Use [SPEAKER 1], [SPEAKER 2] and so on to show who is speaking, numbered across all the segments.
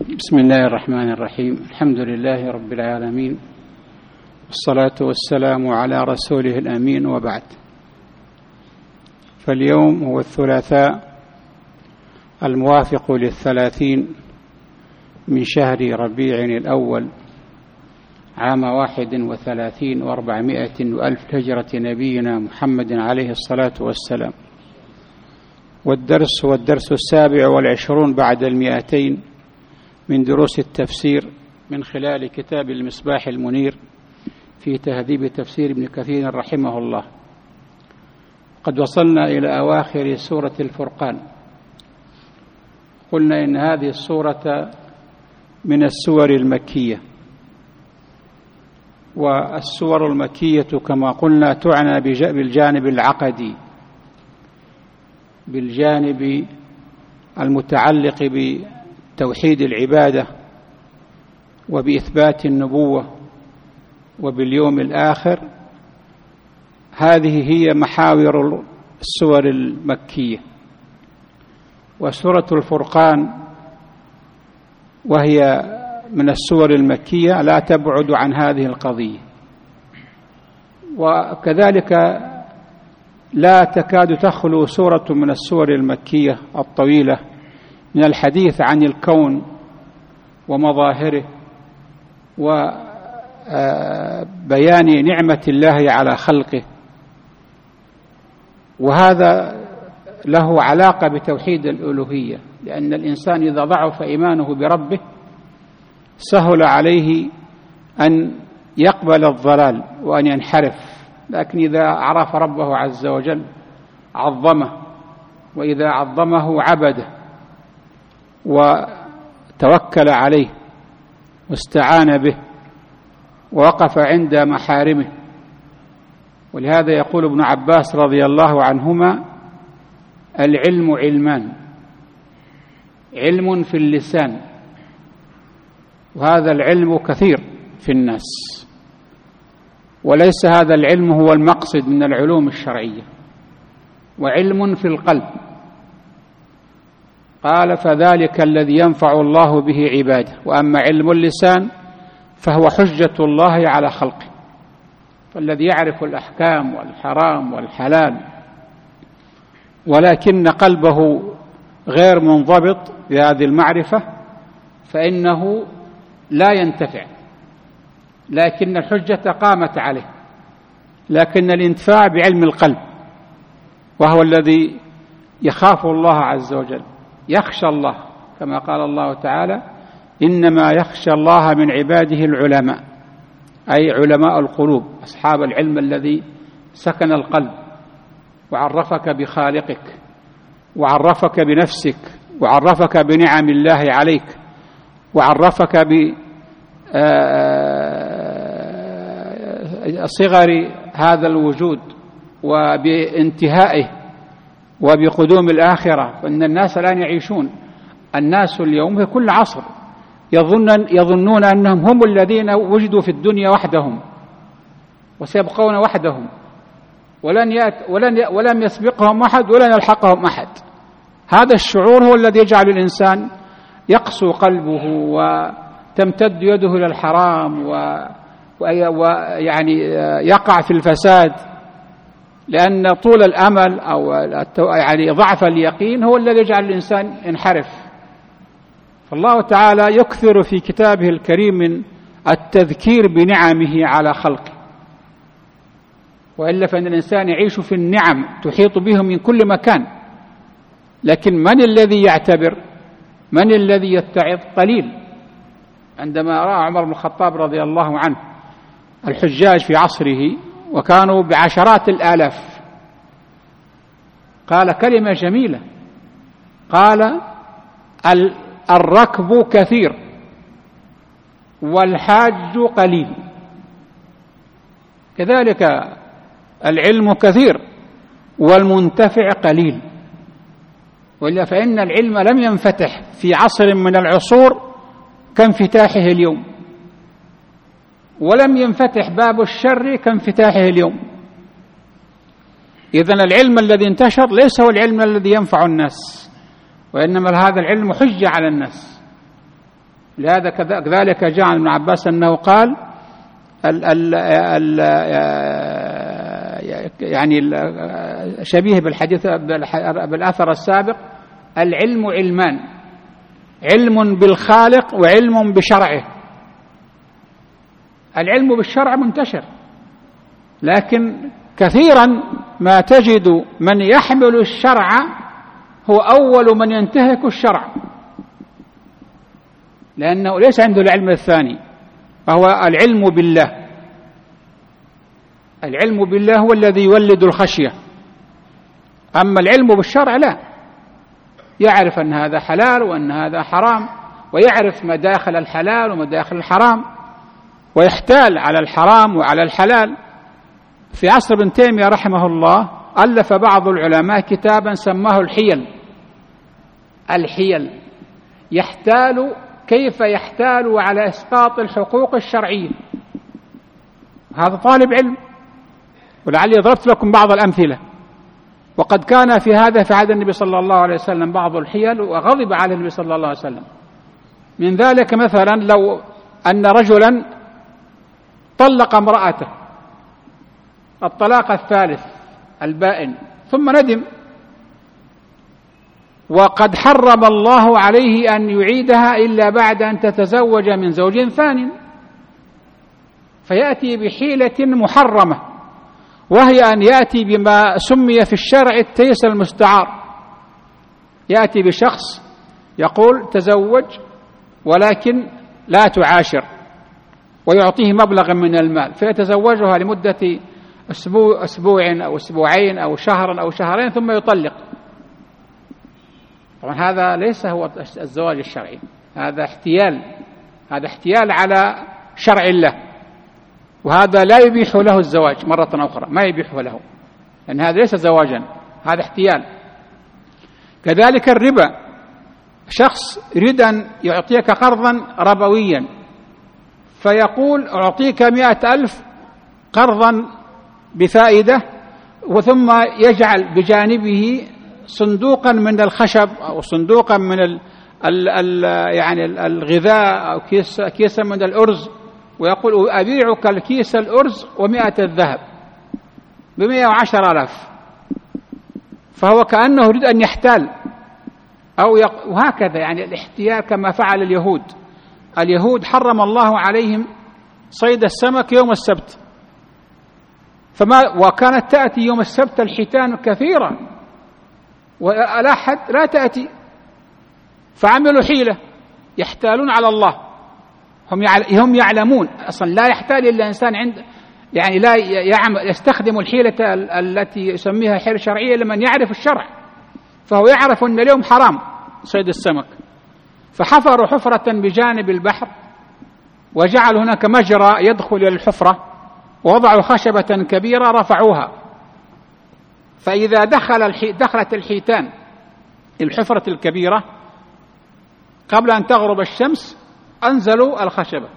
[SPEAKER 1] بسم الله الرحمن الرحيم. الحمد لله رب العالمين، والصلاة والسلام على رسوله الأمين، وبعد. فاليوم هو الثلاثاء الموافق 30 من شهر ربيع الأول عام 31 و400 وألف هجرة نبينا محمد عليه الصلاة والسلام، والدرس هو الدرس 27 بعد 200 من دروس التفسير من خلال كتاب المصباح المنير في تهذيب تفسير ابن كثير رحمه الله. قد وصلنا إلى أواخر سورة الفرقان. قلنا إن هذه السورة من السور المكية، والسور المكية كما قلنا تعنى بالجانب العقدي، بالجانب المتعلق بتوحيد العبادة وبإثبات النبوة وباليوم الآخر. هذه هي محاور السور المكية. وسورة الفرقان وهي من السور المكية لا تبعد عن هذه القضية، وكذلك لا تكاد تخلو سورة من السور المكية الطويلة من الحديث عن الكون ومظاهره وبيان نعمة الله على خلقه، وهذا له علاقة بتوحيد الألوهية، لأن الإنسان إذا ضعف إيمانه بربه سهل عليه أن يقبل الضلال وأن ينحرف، لكن إذا عرف ربه عز وجل عظمه، وإذا عظمه عبده وتوكل عليه واستعان به ووقف عند محارمه. ولهذا يقول ابن عباس رضي الله عنهما: العلم علمان، علم في اللسان، وهذا العلم كثير في الناس، وليس هذا العلم هو المقصد من العلوم الشرعية، وعلم في القلب. قال: فذلك الذي ينفع الله به عباده، وأما علم اللسان فهو حجة الله على خلقه. فالذي يعرف الأحكام والحرام والحلال ولكن قلبه غير منضبط بهذه المعرفة فإنه لا ينتفع، لكن الحجة قامت عليه. لكن الانتفاع بعلم القلب، وهو الذي يخاف الله عز وجل، يخشى الله، كما قال الله تعالى: إنما يخشى الله من عباده العلماء، أي علماء القلوب، أصحاب العلم الذي سكن القلب وعرفك بخالقك وعرفك بنفسك وعرفك بنعم الله عليك وعرفك بصغر هذا الوجود وبانتهائه وبقدوم الآخرة. فإن الناس الآن يعيشون، الناس اليوم في كل عصر يظنون أنهم هم الذين وجدوا في الدنيا وحدهم وسيبقون وحدهم، ولن يسبقهم أحد ولن يلحقهم أحد. هذا الشعور هو الذي يجعل الإنسان يقسو قلبه وتمتد يده إلى الحرام ويعني يقع في الفساد، لأن طول الأمل أو يعني ضعف اليقين هو الذي يجعل الإنسان ينحرف. فالله تعالى يكثر في كتابه الكريم من التذكير بنعمه على خلقه، وإلا فإن الإنسان يعيش في النعم تحيط به من كل مكان، لكن من الذي يعتبر؟ من الذي يتعظ؟ قليل. عندما رأى عمر بن الخطاب رضي الله عنه الحجاج في عصره وكانوا بعشرات الآلاف، قال كلمة جميلة، قال: الركب كثير والحاج قليل. كذلك العلم كثير والمنتفع قليل، وإلا فإن العلم لم ينفتح في عصر من العصور كانفتاحه اليوم، ولم ينفتح باب الشر كانفتاحه اليوم. إذن العلم الذي انتشر ليس هو العلم الذي ينفع الناس، وإنما هذا العلم حجة على الناس. لهذا كذلك جاء عن ابن عباس أنه قال يعني شبيه بالحديث بالأثر السابق: العلم علمان، علم بالخالق وعلم بشرعه. العلم بالشرع منتشر، لكن كثيرا ما تجد من يحمل الشرع هو أول من ينتهك الشرع، لأنه ليس عنده العلم الثاني، فهو العلم بالله. العلم بالله هو الذي يولد الخشية، أما العلم بالشرع لا، يعرف أن هذا حلال وأن هذا حرام، ويعرف مداخل الحلال ومداخل الحرام، ويحتال على الحرام وعلى الحلال. في عصر ابن تيمية رحمه الله ألف بعض العلماء كتابا سماه الحيل، يحتال كيف يحتال على إسقاط الحقوق الشرعية. هذا طالب علم، ولعلي ضربت لكم بعض الأمثلة. وقد كان في هذا في عهد النبي صلى الله عليه وسلم بعض الحيل، وغضب على النبي صلى الله عليه وسلم. من ذلك مثلا لو أن رجلا طلق امرأته الطلاق الثالث البائن ثم ندم، وقد حرم الله عليه أن يعيدها إلا بعد أن تتزوج من زوج ثانٍ، فيأتي بحيلة محرمة، وهي أن يأتي بما سمي في الشرع التيس المستعار. يأتي بشخص يقول تزوج ولكن لا تعاشر، ويعطيه مبلغا من المال، فيتزوجها لمدة أسبوع أو أسبوعين أو شهرا أو شهرين ثم يطلق. طبعا هذا ليس هو الزواج الشرعي، هذا احتيال على شرع الله، وهذا لا يبيح له الزواج مرة أخرى، ما يبيحه له، لأن هذا ليس زواجا، هذا احتيال. كذلك الربا، شخص يريد أن يعطيك قرضا ربويا فيقول أعطيك 100,000 قرضا بفائدة، وثم يجعل بجانبه صندوقا من الخشب أو صندوقا من يعني الغذاء أو كيسا من الأرز، ويقول أبيعك الكيس الأرز و100 الذهب ب110,000، فهو كأنه يريد أن يحتال وهكذا. يعني الاحتيال كما فعل اليهود حرم الله عليهم صيد السمك يوم السبت، وكانت تأتي يوم السبت الحيتان كثيرة، والأحد لا تأتي، فعملوا حيلة يحتالون على الله. هم يعلمون أصلا لا يحتال إلا إنسان يعني لا يستخدم الحيلة التي يسميها حيلة شرعية لمن يعرف الشرع، فهو يعرف أن اليوم حرام صيد السمك، فحفروا حفرة بجانب البحر وجعلوا هناك مجرى يدخل إلى الحفرة، ووضعوا خشبة كبيرة رفعوها، فإذا دخلت الحيتان الحفرة الكبيرة قبل أن تغرب الشمس أنزلوا الخشبة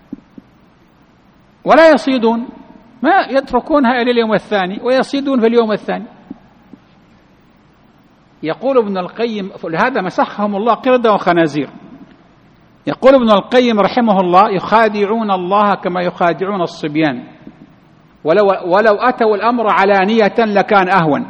[SPEAKER 1] ولا يصيدون، ما يتركونها إلى اليوم الثاني ويصيدون في اليوم الثاني. يقول ابن القيم، لهذا مسخهم الله قردة وخنازير. يقول ابن القيم رحمه الله: يخادعون الله كما يخادعون الصبيان، ولو أتوا الأمر علانية لكان أهون.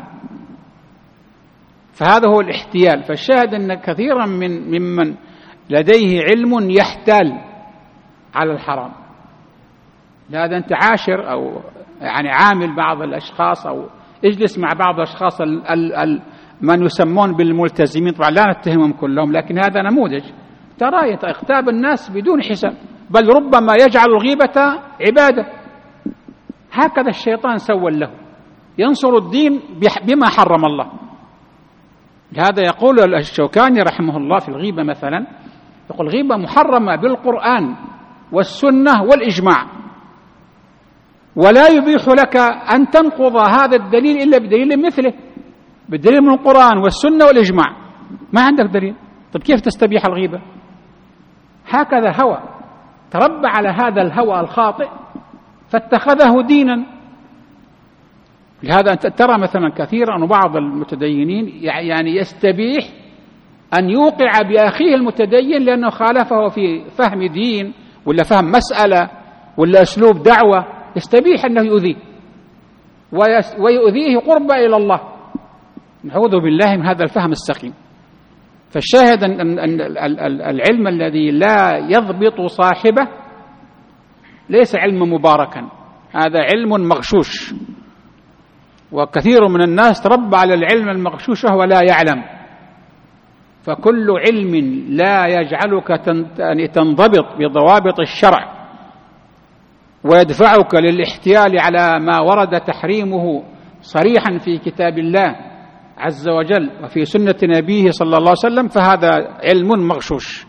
[SPEAKER 1] فهذا هو الاحتيال. فالشاهد أن كثيرا ممن لديه علم يحتال على الحرام. لهذا أنت عاشر أو يعني عامل بعض الأشخاص أو اجلس مع بعض الأشخاص من يسمون بالملتزمين، طبعا لا نتهمهم كلهم، لكن هذا نموذج. ترى يغتاب الناس بدون حساب، بل ربما يجعل الغيبة عبادة. هكذا الشيطان سول له، ينصر الدين بما حرم الله. لهذا يقول الشوكاني رحمه الله في الغيبة مثلا، يقول: غيبة محرمة بالقرآن والسنة والإجماع، ولا يبيح لك أن تنقض هذا الدليل إلا بدليل مثله، بالدليل من القرآن والسنة والإجماع. ما عندك دليل، طيب كيف تستبيح الغيبة؟ هكذا هوى، تربى على هذا الهوى الخاطئ فاتخذه دينا. لهذا أنت ترى مثلا كثيرا أن بعض المتدينين يعني يستبيح أن يوقع بأخيه المتدين لأنه خالفه في فهم دين ولا فهم مسألة ولا أسلوب دعوة، يستبيح أنه يؤذيه ويؤذيه قربا إلى الله. نعوذ بالله من هذا الفهم السقيم. فالشاهد أن العلم الذي لا يضبط صاحبه ليس علما مباركا، هذا علم مغشوش، وكثير من الناس تربى على العلم المغشوش وهو لا يعلم. فكل علم لا يجعلك تنضبط بضوابط الشرع ويدفعك للاحتيال على ما ورد تحريمه صريحا في كتاب الله عز وجل وفي سنة نبيه صلى الله عليه وسلم، فهذا علم مغشوش.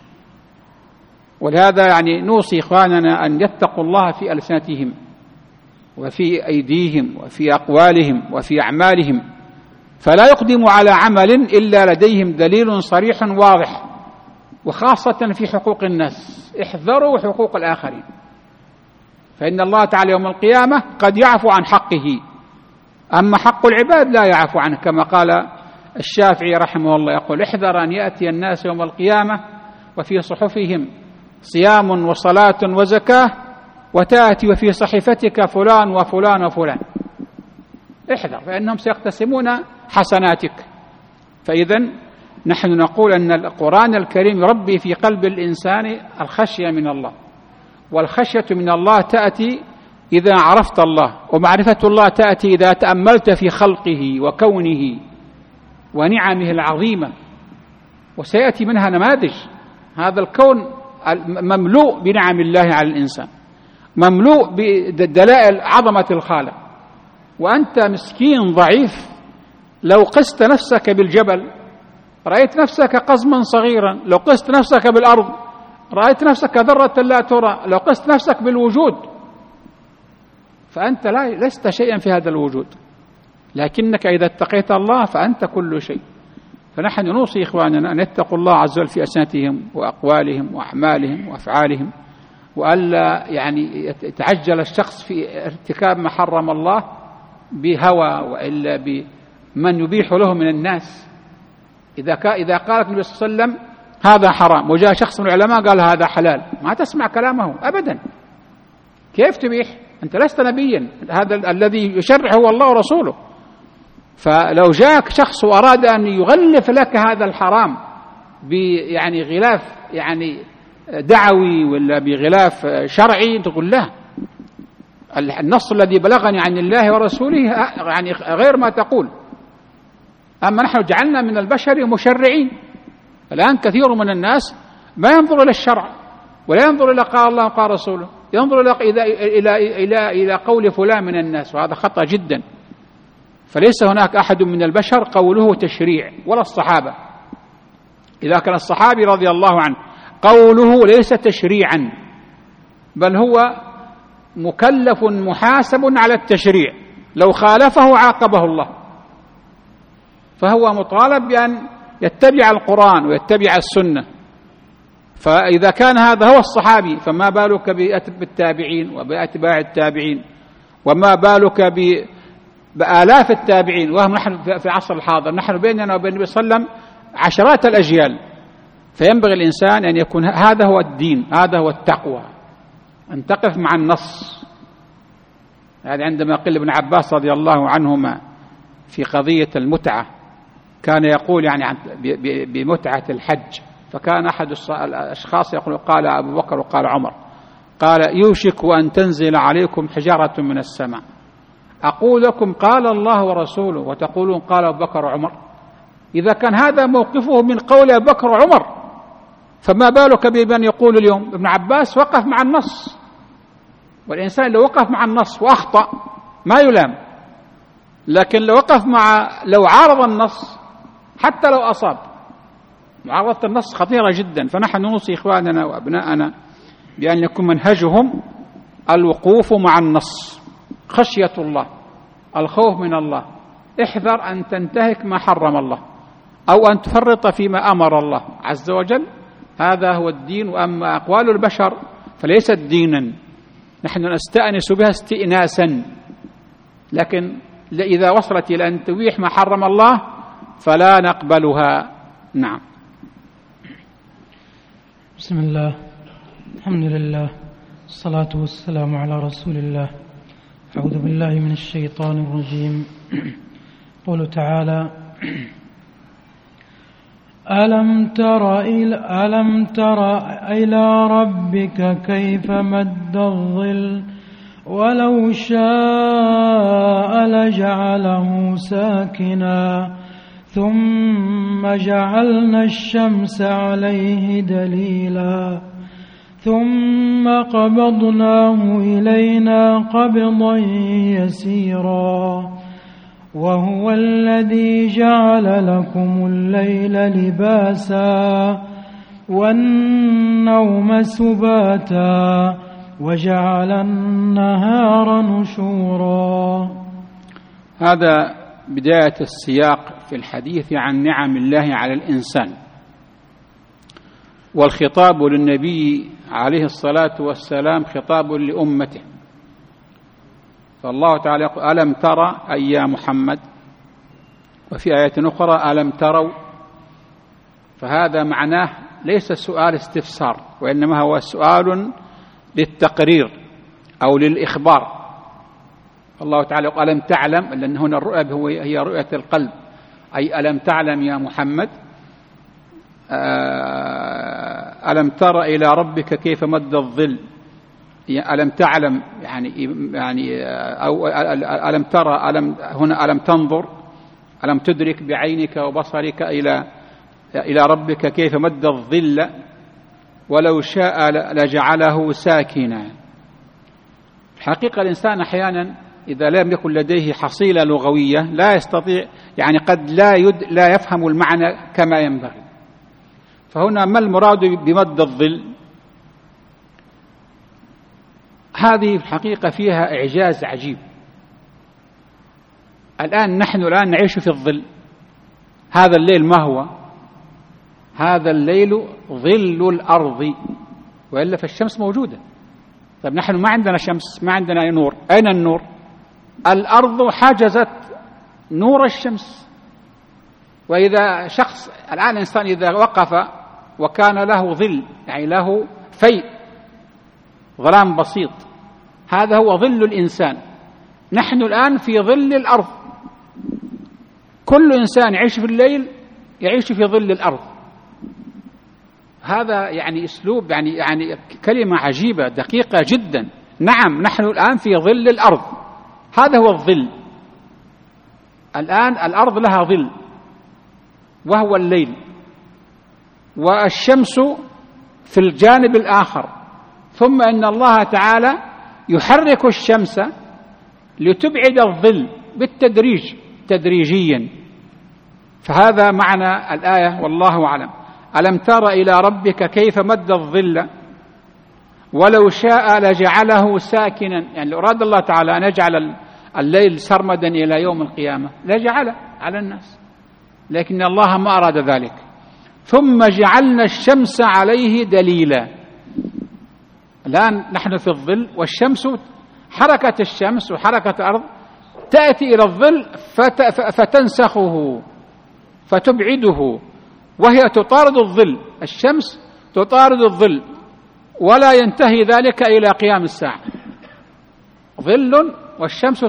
[SPEAKER 1] ولهذا يعني نوصي إخواننا أن يتقوا الله في ألسنتهم وفي أيديهم وفي أقوالهم وفي أعمالهم، فلا يقدموا على عمل إلا لديهم دليل صريح واضح، وخاصة في حقوق الناس. احذروا حقوق الآخرين، فإن الله تعالى يوم القيامة قد يعفو عن حقه، أما حق العباد لا يعفو عنه، كما قال الشافعي رحمه الله، يقول: احذر أن يأتي الناس يوم القيامة وفي صحفهم صيام وصلاة وزكاة وتأتي وفي صحيفتك فلان وفلان وفلان. احذر، فإنهم سيقتسمون حسناتك. فإذن نحن نقول أن القرآن الكريم يربي في قلب الإنسان الخشية من الله، والخشية من الله تأتي إذا عرفت الله، ومعرفة الله تأتي إذا تأملت في خلقه وكونه ونعمه العظيمة، وسيأتي منها نماذج. هذا الكون مملوء بنعم الله على الإنسان، مملوء بدلائل عظمة الخالق، وأنت مسكين ضعيف لو قست نفسك بالجبل رأيت نفسك قزما صغيرا، لو قست نفسك بالأرض رأيت نفسك ذرة لا ترى، لو قست نفسك بالوجود فأنت لست شيئا في هذا الوجود، لكنك إذا اتقيت الله فأنت كل شيء. فنحن نوصي إخواننا أن يتقوا الله عز وجل في ألسنتهم وأقوالهم وأعمالهم وأفعالهم، وألا يعني يتعجل الشخص في ارتكاب ما حرم الله بهوى وإلا بمن يبيح له من الناس. إذا قال النبي صلى الله عليه وسلم هذا حرام وجاء شخص من العلماء قال هذا حلال، ما تسمع كلامه أبدا. كيف تبيح؟ أنت لست نبيا، هذا الذي يشرع هو الله ورسوله. فلو جاءك شخص وأراد أن يغلف لك هذا الحرام يعني غلاف يعني دعوي ولا بغلاف شرعي، تقول له النص الذي بلغني عن الله ورسوله يعني غير ما تقول. أما نحن جعلنا من البشر مشرعين. الآن كثير من الناس ما ينظر إلى الشرع ولا ينظر إلى قال الله وقال رسوله، ينظر إلى قول فلان من الناس، وهذا خطأ جدا. فليس هناك أحد من البشر قوله تشريع، ولا الصحابة. إذا كان الصحابي رضي الله عنه قوله ليس تشريعا، بل هو مكلف محاسب على التشريع، لو خالفه عاقبه الله. فهو مطالب بأن يتبع القرآن ويتبع السنة. فإذا كان هذا هو الصحابي فما بالك بالتابعين وبأتباع التابعين، وما بالك بآلاف التابعين، وهم نحن في العصر الحاضر، نحن بيننا وبين النبي صلى الله عليه وسلم عشرات الأجيال. فينبغي الإنسان أن يكون هذا هو الدين، هذا هو التقوى، أن تقف مع النص. هذا عندما قال ابن عباس رضي الله عنهما في قضية المتعة، كان يقول يعني بمتعة الحج، فكان أحد الأشخاص يقول قال أبو بكر وقال عمر، قال: يوشك أن تنزل عليكم حجارة من السماء، أقول لكم قال الله ورسوله وتقولون قال أبو بكر وعمر. إذا كان هذا موقفه من قول أبو بكر وعمر، فما بالك بمن يقول اليوم؟ ابن عباس وقف مع النص، والإنسان لو وقف مع النص وأخطأ ما يلام، لكن لو عارض النص حتى لو أصاب، معارضة النص خطيرة جدا. فنحن نوصي إخواننا وأبناءنا بأن يكون منهجهم الوقوف مع النص، خشية الله، الخوف من الله. احذر أن تنتهك ما حرم الله أو أن تفرط فيما أمر الله عز وجل، هذا هو الدين. وأما أقوال البشر فليست دينا، نحن نستأنس بها استئناسا، لكن إذا وصلت إلى أن تبيح ما حرم الله فلا نقبلها. نعم.
[SPEAKER 2] بسم الله، الحمد لله، الصلاة والسلام على رسول الله. أعوذ بالله من الشيطان الرجيم. قوله تعالى: ألم تر إلى ربك كيف مد الظل ولو شاء لجعله ساكنا ثم جعلنا الشمس عليه دليلا ثم قبضناه إلينا قبضا يسيرا وهو الذي جعل لكم الليل لباسا والنوم سباتا وجعل النهار نشورا.
[SPEAKER 1] هذا بداية السياق في الحديث عن نعم الله على الإنسان، والخطاب للنبي عليه الصلاة والسلام خطاب لأمته. فالله تعالى يقول: ألم ترى أي يا محمد، وفي آية أخرى: ألم تروا. فهذا معناه ليس سؤال استفسار، وإنما هو سؤال للتقرير أو للإخبار. الله تعالى يقول: ألم تعلم، لأن هنا الرؤية هي رؤية القلب، أي ألم تعلم يا محمد، ألم تر إلى ربك كيف مد الظل، ألم تعلم يعني أو ألم ترى، هنا ألم تنظر، ألم تدرك بعينك وبصرك إلى ربك كيف مد الظل ولو شاء لجعله ساكنا. الحقيقة الإنسان أحيانا إذا لم يكن لديه حصيلة لغوية لا يستطيع، يعني قد لا يفهم المعنى كما ينبغي. فهنا ما المراد بمد الظل؟ هذه الحقيقة فيها إعجاز عجيب. نحن الآن نعيش في الظل. هذا الليل ما هو؟ هذا الليل ظل الأرض، وإلا فالشمس موجودة. طيب نحن ما عندنا شمس، ما عندنا نور، أين النور؟ الأرض حجزت نور الشمس. وإذا شخص الآن الإنسان إذا وقف وكان له ظل، يعني له فيء، ظلام بسيط، هذا هو ظل الإنسان. نحن الآن في ظل الأرض. كل إنسان يعيش في الليل يعيش في ظل الأرض. هذا يعني أسلوب، يعني كلمة عجيبة دقيقة جدا. نعم، نحن الآن في ظل الأرض، هذا هو الظل. الآن الأرض لها ظل وهو الليل، والشمس في الجانب الآخر. ثم إن الله تعالى يحرك الشمس لتبعد الظل بالتدريج تدريجيا. فهذا معنى الآية والله أعلم. ألم تر إلى ربك كيف مد الظل ولو شاء لجعله ساكنا، يعني لو أراد الله تعالى أن يجعل الليل سرمدا إلى يوم القيامة لجعله على الناس، لكن الله ما أراد ذلك. ثم جعلنا الشمس عليه دليلا. الآن نحن في الظل، والشمس، حركة الشمس وحركة الأرض تأتي إلى الظل فتنسخه فتبعده، وهي تطارد الظل. الشمس تطارد الظل ولا ينتهي ذلك إلى قيام الساعة. ظل والشمس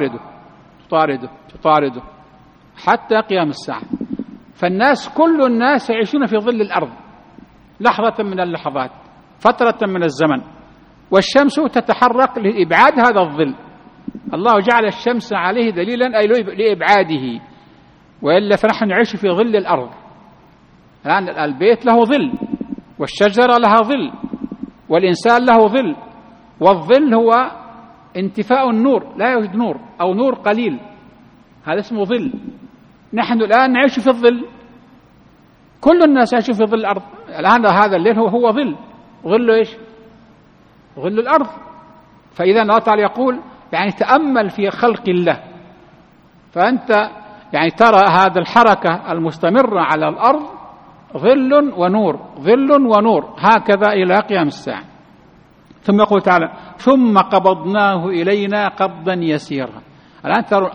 [SPEAKER 1] تطارده حتى قيام الساعة. فالناس، كل الناس يعيشون في ظل الأرض لحظة من اللحظات، فترة من الزمن، والشمس تتحرك لإبعاد هذا الظل. الله جعل الشمس عليه دليلا أي لإبعاده، وإلا فنحن نعيش في ظل الأرض. الآن البيت له ظل، والشجرة لها ظل، والإنسان له ظل. والظل هو انتفاء النور، لا يوجد نور أو نور قليل، هذا اسمه ظل. نحن الآن نعيش في الظل، كل الناس يعيشون في ظل الأرض. الآن هذا الليل هو ظل إيش؟ ظل الأرض. فإذا الله تعالى يقول يعني تأمل في خلق الله، فأنت يعني ترى هذا الحركة المستمرة على الأرض ظل ونور، ظل ونور، هكذا إلى قيام الساعة. ثم يقول تعالى: ثم قبضناه إلينا قبضا يسيرا. الآن ترى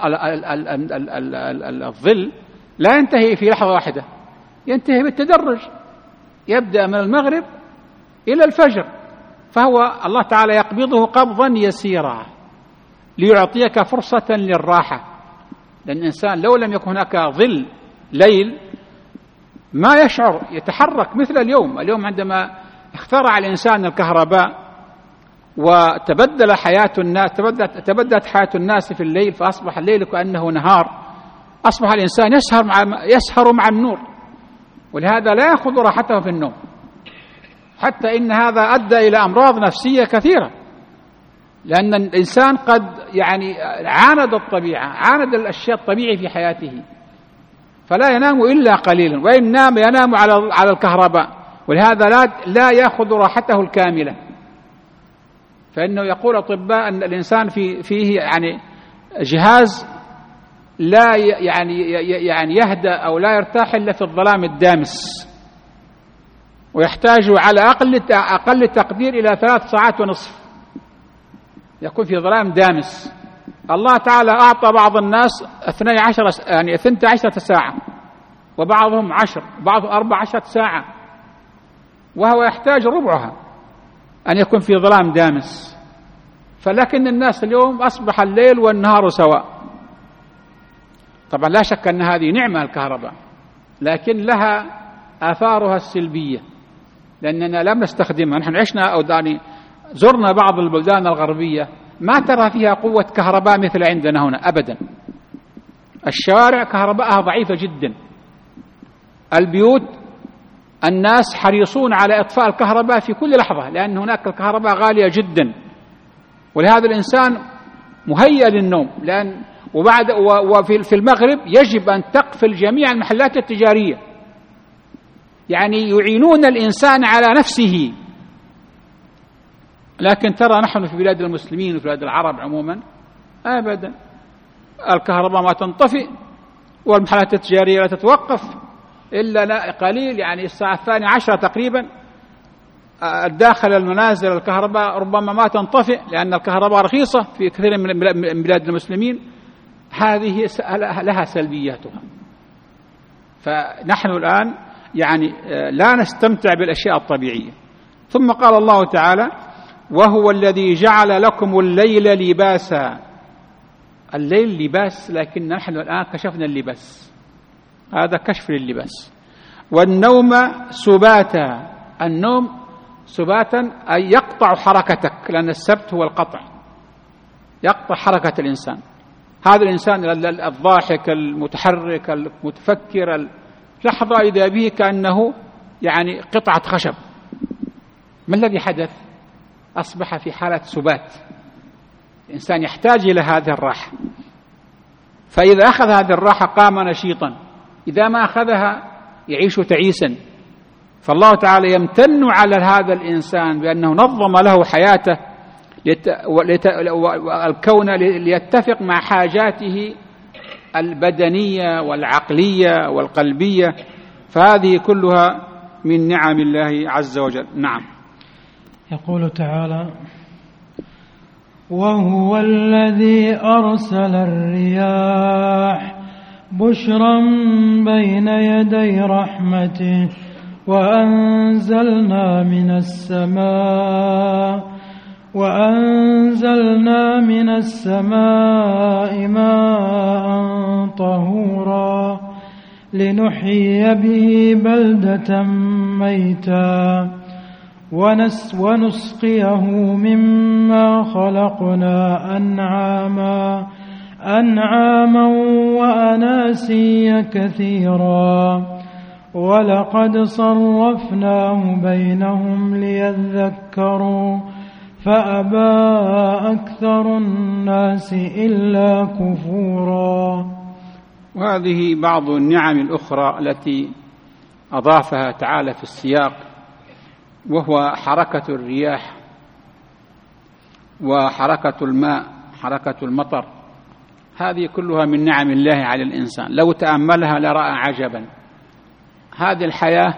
[SPEAKER 1] الظل لا ينتهي في لحظة واحدة، ينتهي بالتدرج. يبدأ من المغرب إلى الفجر، فهو الله تعالى يقبضه قبضا يسيرا ليعطيك فرصة للراحة. لأن الإنسان لو لم يكن هناك ظل ليل ما يشعر، يتحرك مثل اليوم عندما اخترع الإنسان الكهرباء وتبدل حياة الناس، تبدلت حياة الناس في الليل، فأصبح الليل كأنه نهار، أصبح الإنسان يسهر مع النور، ولهذا لا يأخذ راحته في النوم، حتى إن هذا أدى إلى أمراض نفسية كثيرة، لأن الإنسان قد عاند الطبيعة، عاند الأشياء الطبيعي في حياته، فلا ينام إلا قليلا، وإن نام ينام على الكهرباء، ولهذا لا يأخذ راحته الكاملة. فإنه يقول الأطباء أن الإنسان فيه جهاز لا يهدأ أو لا يرتاح إلا في الظلام الدامس، ويحتاج على أقل تقدير إلى 3 ساعات ونصف يكون في ظلام دامس. الله تعالى أعطى بعض الناس 12 ساعة، وبعضهم 10، وبعضهم 14 ساعة، وهو يحتاج ربعها أن يكون في ظلام دامس. فلكن الناس اليوم أصبح الليل والنهار سواء. طبعا لا شك أن هذه نعمة الكهرباء، لكن لها آثارها السلبية لأننا لم نستخدمها. نحن عشنا أو زرنا بعض البلدان الغربية ما ترى فيها قوة كهرباء مثل عندنا هنا أبدا. الشوارع كهرباءها ضعيفة جدا، البيوت الناس حريصون على إطفاء الكهرباء في كل لحظة، لأن هناك الكهرباء غالية جدا، ولهذا الإنسان مهيأ للنوم. وفي المغرب يجب أن تقفل جميع المحلات التجارية، يعينون الإنسان على نفسه. لكن ترى نحن في بلاد المسلمين وفي بلاد العرب عموما أبدا، الكهرباء ما تنطفئ والمحلات التجارية لا تتوقف إلا قليل، الساعة 12 تقريبا داخل المنازل الكهرباء ربما ما تنطفئ، لأن الكهرباء رخيصة في كثير من بلاد المسلمين. هذه لها سلبياتها. فنحن الآن لا نستمتع بالأشياء الطبيعية. ثم قال الله تعالى: وهو الذي جعل لكم الليل لباسا. الليل لباس، لكن نحن الآن كشفنا اللباس، هذا كشف لللباس. والنوم سباتا. النوم سباتا أي يقطع حركتك، لأن السبت هو القطع، يقطع حركة الإنسان. هذا الإنسان الضاحك المتحرك المتفكر لحظة إذا به كأنه قطعة خشب. ما الذي حدث؟ أصبح في حالة سبات. الإنسان يحتاج إلى هذه الراحة، فإذا أخذ هذه الراحة قام نشيطا، إذا ما أخذها يعيش تعيسا. فالله تعالى يمتن على هذا الإنسان بأنه نظم له حياته الكون ليتفق مع حاجاته البدنية والعقلية والقلبية، فهذه كلها من نعم الله عز وجل. نعم.
[SPEAKER 2] يقول تعالى: وهو الذي أرسل الرياح بشرا بين يدي رحمته وأنزلنا من السماء ماء طهورا لنحيي به بلدة ميتا ونسقيه مما خلقنا أنعاما وأناسيا كثيرا ولقد صرفناه بينهم ليذكروا فأبى أكثر الناس إلا كفورا.
[SPEAKER 1] وهذه بعض النعم الأخرى التي أضافها تعالى في السياق، وهو حركة الرياح وحركة الماء، حركة المطر. هذه كلها من نعم الله على الإنسان، لو تأملها لرأى عجبا. هذه الحياة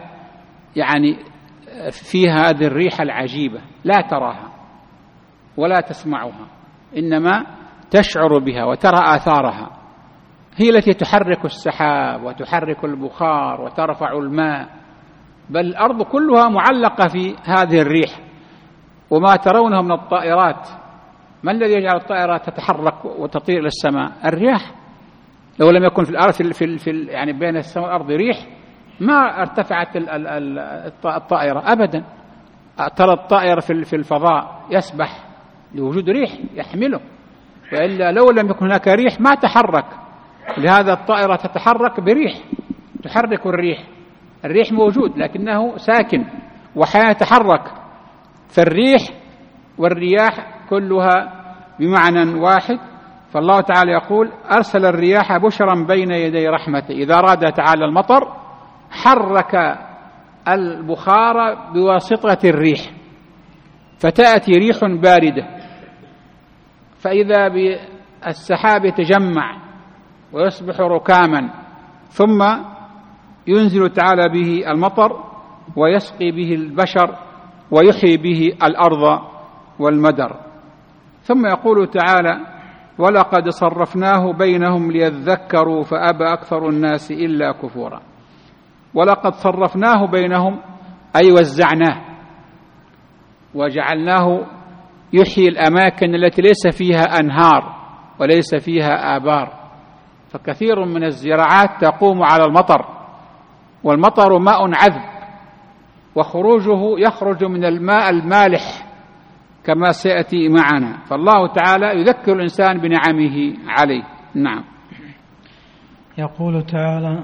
[SPEAKER 1] فيها هذه الريح العجيبة، لا تراها ولا تسمعها، إنما تشعر بها وترى آثارها. هي التي تحرك السحاب وتحرك البخار وترفع الماء بل الأرض كلها معلقة في هذه الريح. وما ترونه من الطائرات، ما الذي يجعل الطائرات تتحرك وتطير إلى السماء؟ الرياح. لو لم يكن في الأرض يعني بين السماء والأرض ريح ما ارتفعت الطائرة أبدا. ترى الطائر في الفضاء يسبح لوجود ريح يحمله، وإلا لو لم يكن هناك ريح ما تحرك. لهذا الطائرة تتحرك بريح، تحرك الريح موجود لكنه ساكن وحياة يتحرك. فالريح والرياح كلها بمعنى واحد. فالله تعالى يقول: أرسل الرياح بشرا بين يدي رحمته. إذا أراد تعالى المطر حرك البخار بواسطة الريح، فتأتي ريح باردة، فإذا بالسحاب يتجمع ويصبح ركاما، ثم ينزل تعالى به المطر ويسقي به البشر ويحيي به الأرض والمدر. ثم يقول تعالى: ولقد صرفناه بينهم ليذكروا فأبى أكثر الناس إلا كفورا. ولقد صرفناه بينهم أي وزعناه وجعلناه يحيي الأماكن التي ليس فيها أنهار وليس فيها آبار. فكثير من الزراعات تقوم على المطر، والمطر ماء عذب، وخروجه يخرج من الماء المالح كما سيأتي معنا. فالله تعالى يذكر الإنسان بنعمه عليه. نعم.
[SPEAKER 2] يقول تعالى: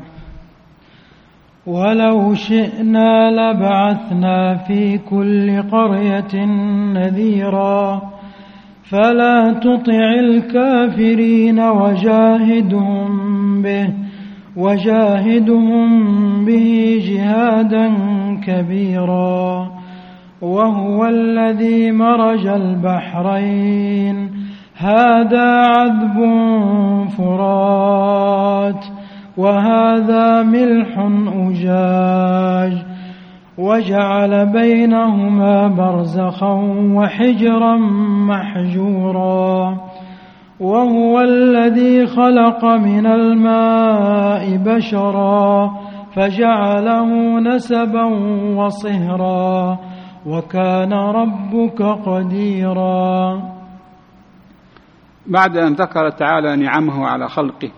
[SPEAKER 2] ولو شئنا لبعثنا في كل قرية نذيرا فلا تطع الكافرين وجاهدهم به جهادا كبيرا. وهو الذي مرج البحرين هذا عذب فرات وهذا ملح أجاج وجعل بينهما برزخا وحجرا محجورا. وهو الذي خلق من الماء بشرا فجعله نسبا وصهرا وكان ربك قديرا.
[SPEAKER 1] بعد أن ذكر تعالى نعمه على خلقه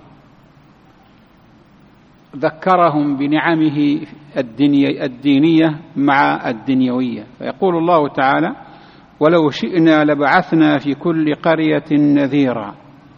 [SPEAKER 1] ذكرهم بنعمه الدينية مع الدنيوية. فيقول الله تعالى: ولو شئنا لبعثنا في كل قرية نذيرا.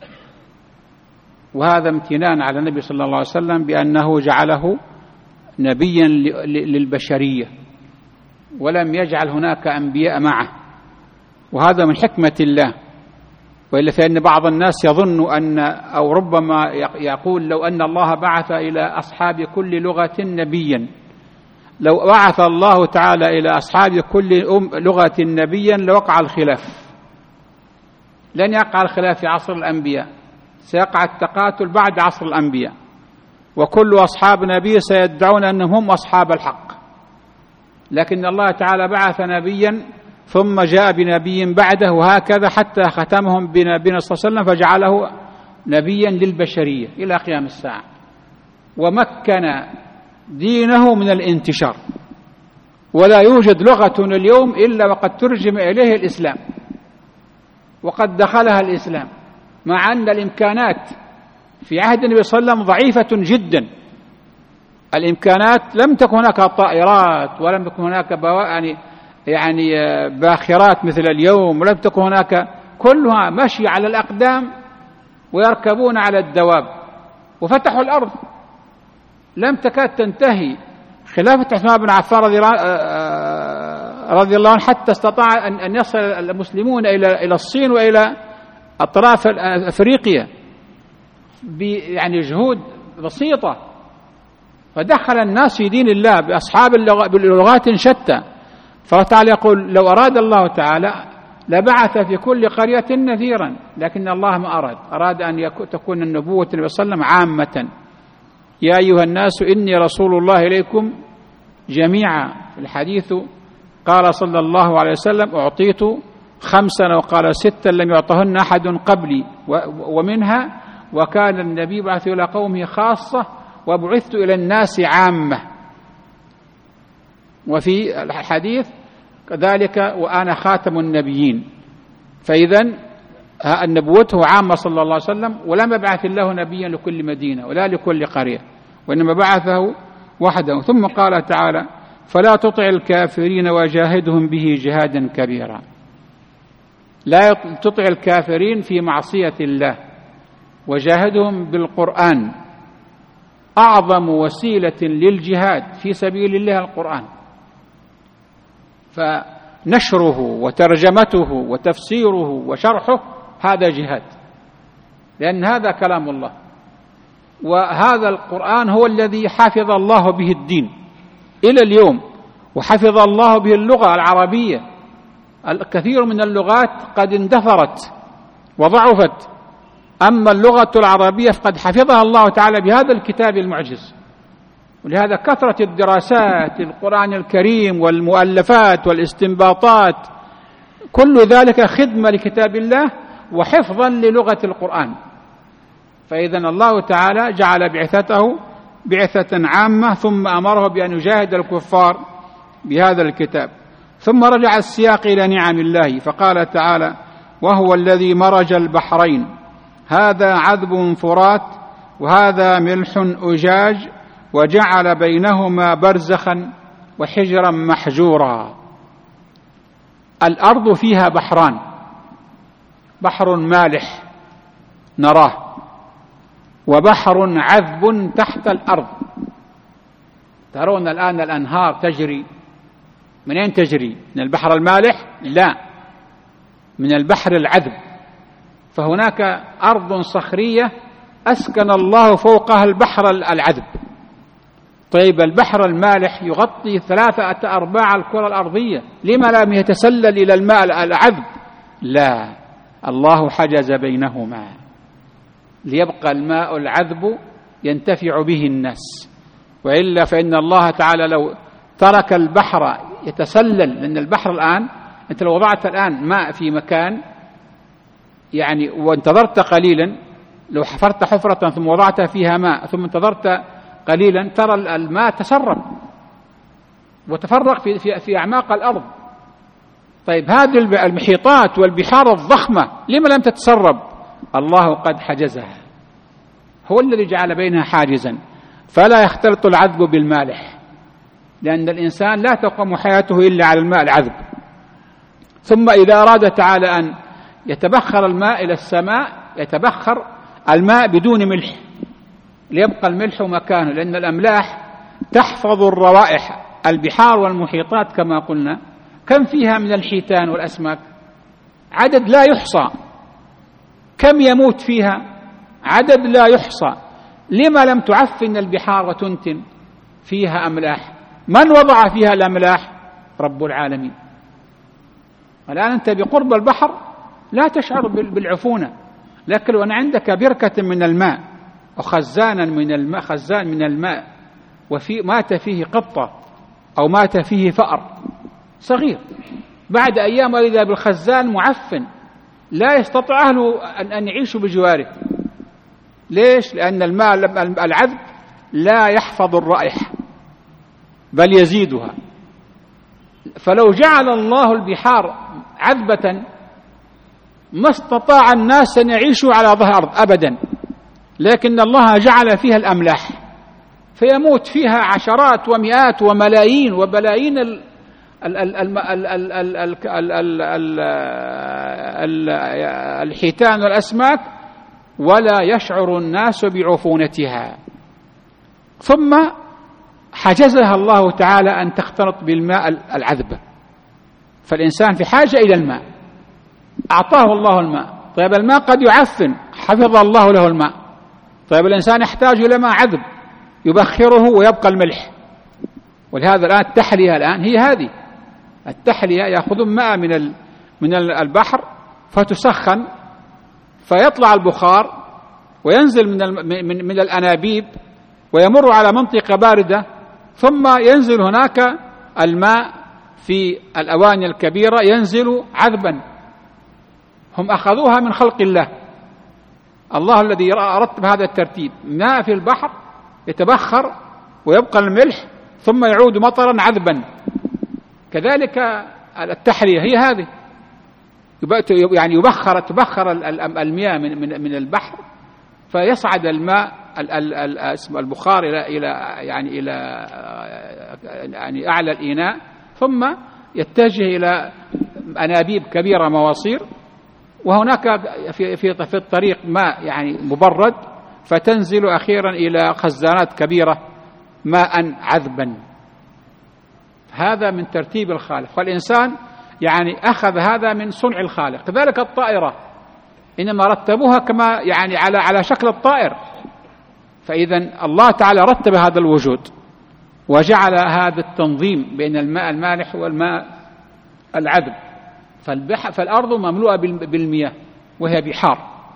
[SPEAKER 1] وهذا امتنان على النبي صلى الله عليه وسلم بأنه جعله نبيا للبشرية ولم يجعل هناك أنبياء معه، وهذا من حكمة الله. وإلا فإن بعض الناس يظن أن أو ربما يقول: لو أن الله بعث إلى أصحاب كل لغة نبيا، لو بعث الله تعالى إلى أصحاب كل لغة نبيا لوقع الخلاف. لن يقع الخلاف في عصر الأنبياء، سيقع التقاتل بعد عصر الأنبياء، وكل أصحاب نبي سيدعون أنهم هم أصحاب الحق. لكن الله تعالى بعث نبيا ثم جاء بنبي بعده، وهكذا حتى ختمهم بنبينا صلى الله عليه وسلم فجعله نبيا للبشرية إلى قيام الساعة، ومكن دينه من الانتشار. ولا يوجد لغة اليوم إلا وقد ترجم إليه الإسلام وقد دخلها الإسلام، مع أن الإمكانات في عهد النبي صلى الله عليه وسلم ضعيفة جدا. الإمكانات لم تكن هناك طائرات ولم تكن هناك يعني باخرات مثل اليوم، ولم تكن هناك، كلها مشي على الأقدام ويركبون على الدواب، وفتحوا الأرض لم تكاد تنتهي خلافة عثمان بن عفان رضي الله عنه حتى استطاع أن يصل المسلمون إلى الصين وإلى أطراف أفريقيا يعني جهود بسيطة، فدخل الناس في دين الله بأصحاب بلغات شتى. فتعالى يقول: لو أراد الله تعالى لبعث في كل قرية نذيرا، لكن الله ما أراد أن تكون النبوة النبي صلى الله عليه وسلم عامة. يا أيها الناس إني رسول الله إليكم جميعا. في الحديث قال صلى الله عليه وسلم: أعطيت 5 وقال 6 لم يعطهن أحد قبلي، ومنها: وكان النبي بعث إلى قومه خاصة وبعثت إلى الناس عامة. وفي الحديث كذلك وأنا خاتم النبيين. فإذا نبوته عامة صلى الله عليه وسلم، ولم يبعث الله نبيا لكل مدينة ولا لكل قرية، وإنما بعثه وحده. ثم قال تعالى: فلا تطع الكافرين وجاهدهم به جهادا كبيرا. لا تطع الكافرين في معصية الله، وجاهدهم بالقرآن. أعظم وسيلة للجهاد في سبيل الله القرآن، فنشره وترجمته وتفسيره وشرحه هذا جهاد، لأن هذا كلام الله، وهذا القرآن هو الذي حفظ الله به الدين إلى اليوم، وحفظ الله به اللغة العربية. الكثير من اللغات قد اندثرت وضعفت، أما اللغة العربية فقد حفظها الله تعالى بهذا الكتاب المعجز. ولهذا كثرة الدراسات القرآن الكريم والمؤلفات والاستنباطات، كل ذلك خدمة لكتاب الله وحفظا للغة القرآن. فإذا الله تعالى جعل بعثته بعثة عامة، ثم أمره بأن يجاهد الكفار بهذا الكتاب. ثم رجع السياق إلى نعم الله فقال تعالى: وهو الذي مرج البحرين هذا عذب فرات وهذا ملح أجاج وجعل بينهما برزخا وحجرا محجورا. الأرض فيها بحران، بحر مالح نراه، وبحر عذب تحت الأرض. ترون الآن الأنهار تجري، من أين تجري؟ من البحر المالح؟ لا، من البحر العذب. فهناك أرض صخرية أسكن الله فوقها البحر العذب. طيب البحر المالح يغطي 3/4 الكرة الأرضية، لما لم يتسلل إلى الماء العذب؟ لا، الله حجز بينهما ليبقى الماء العذب ينتفع به الناس، وإلا فإن الله تعالى لو ترك البحر يتسلل، لأن البحر الآن أنت لو وضعت الآن ماء في مكان يعني وانتظرت قليلا، لو حفرت حفرة ثم وضعت فيها ماء ثم انتظرت قليلا ترى الماء تسرب وتفرق في أعماق الأرض. طيب هذه المحيطات والبحار الضخمة لما لم تتسرب؟ الله قد حجزها، هو الذي جعل بينها حاجزا، فلا يختلط العذب بالمالح، لأن الإنسان لا تقوم حياته إلا على الماء العذب. ثم إذا أراد تعالى أن يتبخر الماء إلى السماء يتبخر الماء بدون ملح ليبقى الملح مكانه، لأن الأملاح تحفظ الروائح. البحار والمحيطات كما قلنا كم فيها من الحيتان والأسماك؟ عدد لا يحصى. كم يموت فيها؟ عدد لا يحصى. لما لم تعفن البحار وتنتن فيها أملاح؟ من وضع فيها الأملاح؟ رب العالمين. الآن أنت بقرب البحر لا تشعر بالعفونة، لكن لو أن عندك بركة من الماء وخزانا من الماء، خزان من الماء، وفي مات فيه قطة أو مات فيه فأر صغير، بعد أيام إذا بالخزان معفن لا يستطيع أهله أن يعيشوا بجواره. ليش؟ لأن الماء العذب لا يحفظ الرائحة بل يزيدها. فلو جعل الله البحار عذبة ما استطاع الناس أن يعيشوا على ظهر الأرض أبدا، لكن الله جعل فيها الأملاح فيموت فيها عشرات ومئات وملايين وبلايين الحيتان والأسماك ولا يشعر الناس بعفونتها. ثم حجزها الله تعالى أن تختلط بالماء العذب، فالإنسان في حاجة إلى الماء، أعطاه الله الماء. طيب الماء قد يعفن، حفظ الله له الماء. طيب الإنسان يحتاج إلى ماء عذب يبخره ويبقى الملح. ولهذا الآن التحلية الآن هي هذه التحلية، يأخذون ماء من البحر فتسخن فيطلع البخار وينزل من الأنابيب ويمر على منطقة باردة، ثم ينزل هناك الماء في الأواني الكبيرة ينزل عذبا. هم أخذوها من خلق الله، الله الذي رتب هذا الترتيب. ماء في البحر يتبخر ويبقى الملح ثم يعود مطرا عذبا. كذلك التحرية هي هذه، يعني تبخر المياه من البحر، فيصعد الماء البخار إلى أعلى الإناء، ثم يتجه إلى أنابيب كبيرة مواسير، وهناك في الطريق ماء يعني مبرد، فتنزل أخيرا إلى خزانات كبيرة ماء عذبا. هذا من ترتيب الخالق، فالإنسان يعني أخذ هذا من صنع الخالق. كذلك الطائرة إنما رتبوها كما يعني على شكل الطائر، فإذا الله تعالى رتب هذا الوجود وجعل هذا التنظيم بين الماء المالح والماء العذب. فالأرض مملوءة بالمياه وهي بحار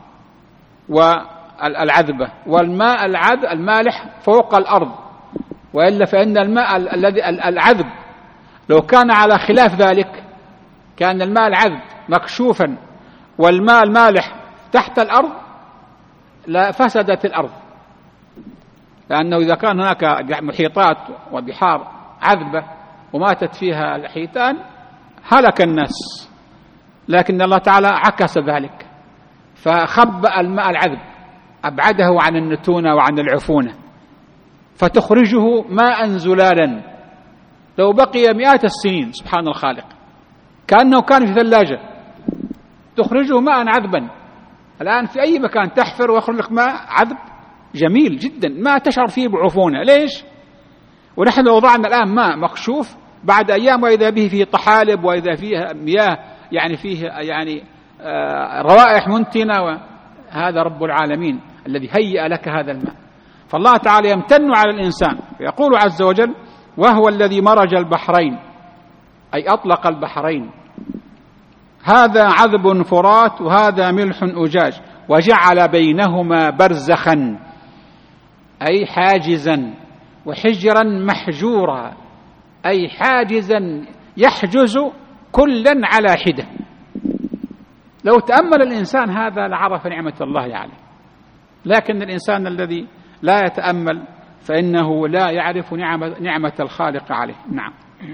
[SPEAKER 1] والعذبة، والماء المالح فوق الأرض، وإلا فإن الماء الذي العذب لو كان على خلاف ذلك، كان الماء العذب مكشوفا والماء المالح تحت الأرض لفسدت الأرض، لأنه إذا كان هناك محيطات وبحار عذبة وماتت فيها الحيتان هلك الناس، لكن الله تعالى عكس ذلك، فخبأ الماء العذب، أبعده عن النتونة وعن العفونة، فتخرجه ماء زلالا لو بقي مئات السنين. سبحان الخالق، كأنه كان في ثلاجة تخرجه ماء عذبا. الآن في أي مكان تحفر ويخرج لك ماء عذب جميل جدا، ما تشعر فيه بعفونة. ليش؟ ونحن لو وضعنا الآن ماء مكشوف بعد أيام وإذا به فيه طحالب وإذا فيه مياه يعني فيه روائح منتنة، وهذا رب العالمين الذي هيأ لك هذا الماء. فالله تعالى يمتن على الإنسان، يقول عز وجل: وهو الذي مرج البحرين، أي أطلق البحرين، هذا عذب فرات وهذا ملح أجاج، وجعل بينهما برزخا، أي حاجزا، وحجرا محجورا، أي حاجزا يحجز كلا على حدة. لو تأمل الإنسان هذا لعرف نعمة الله عليه، لكن الإنسان الذي لا يتأمل فإنه لا يعرف نعمة الخالق عليه. نعم.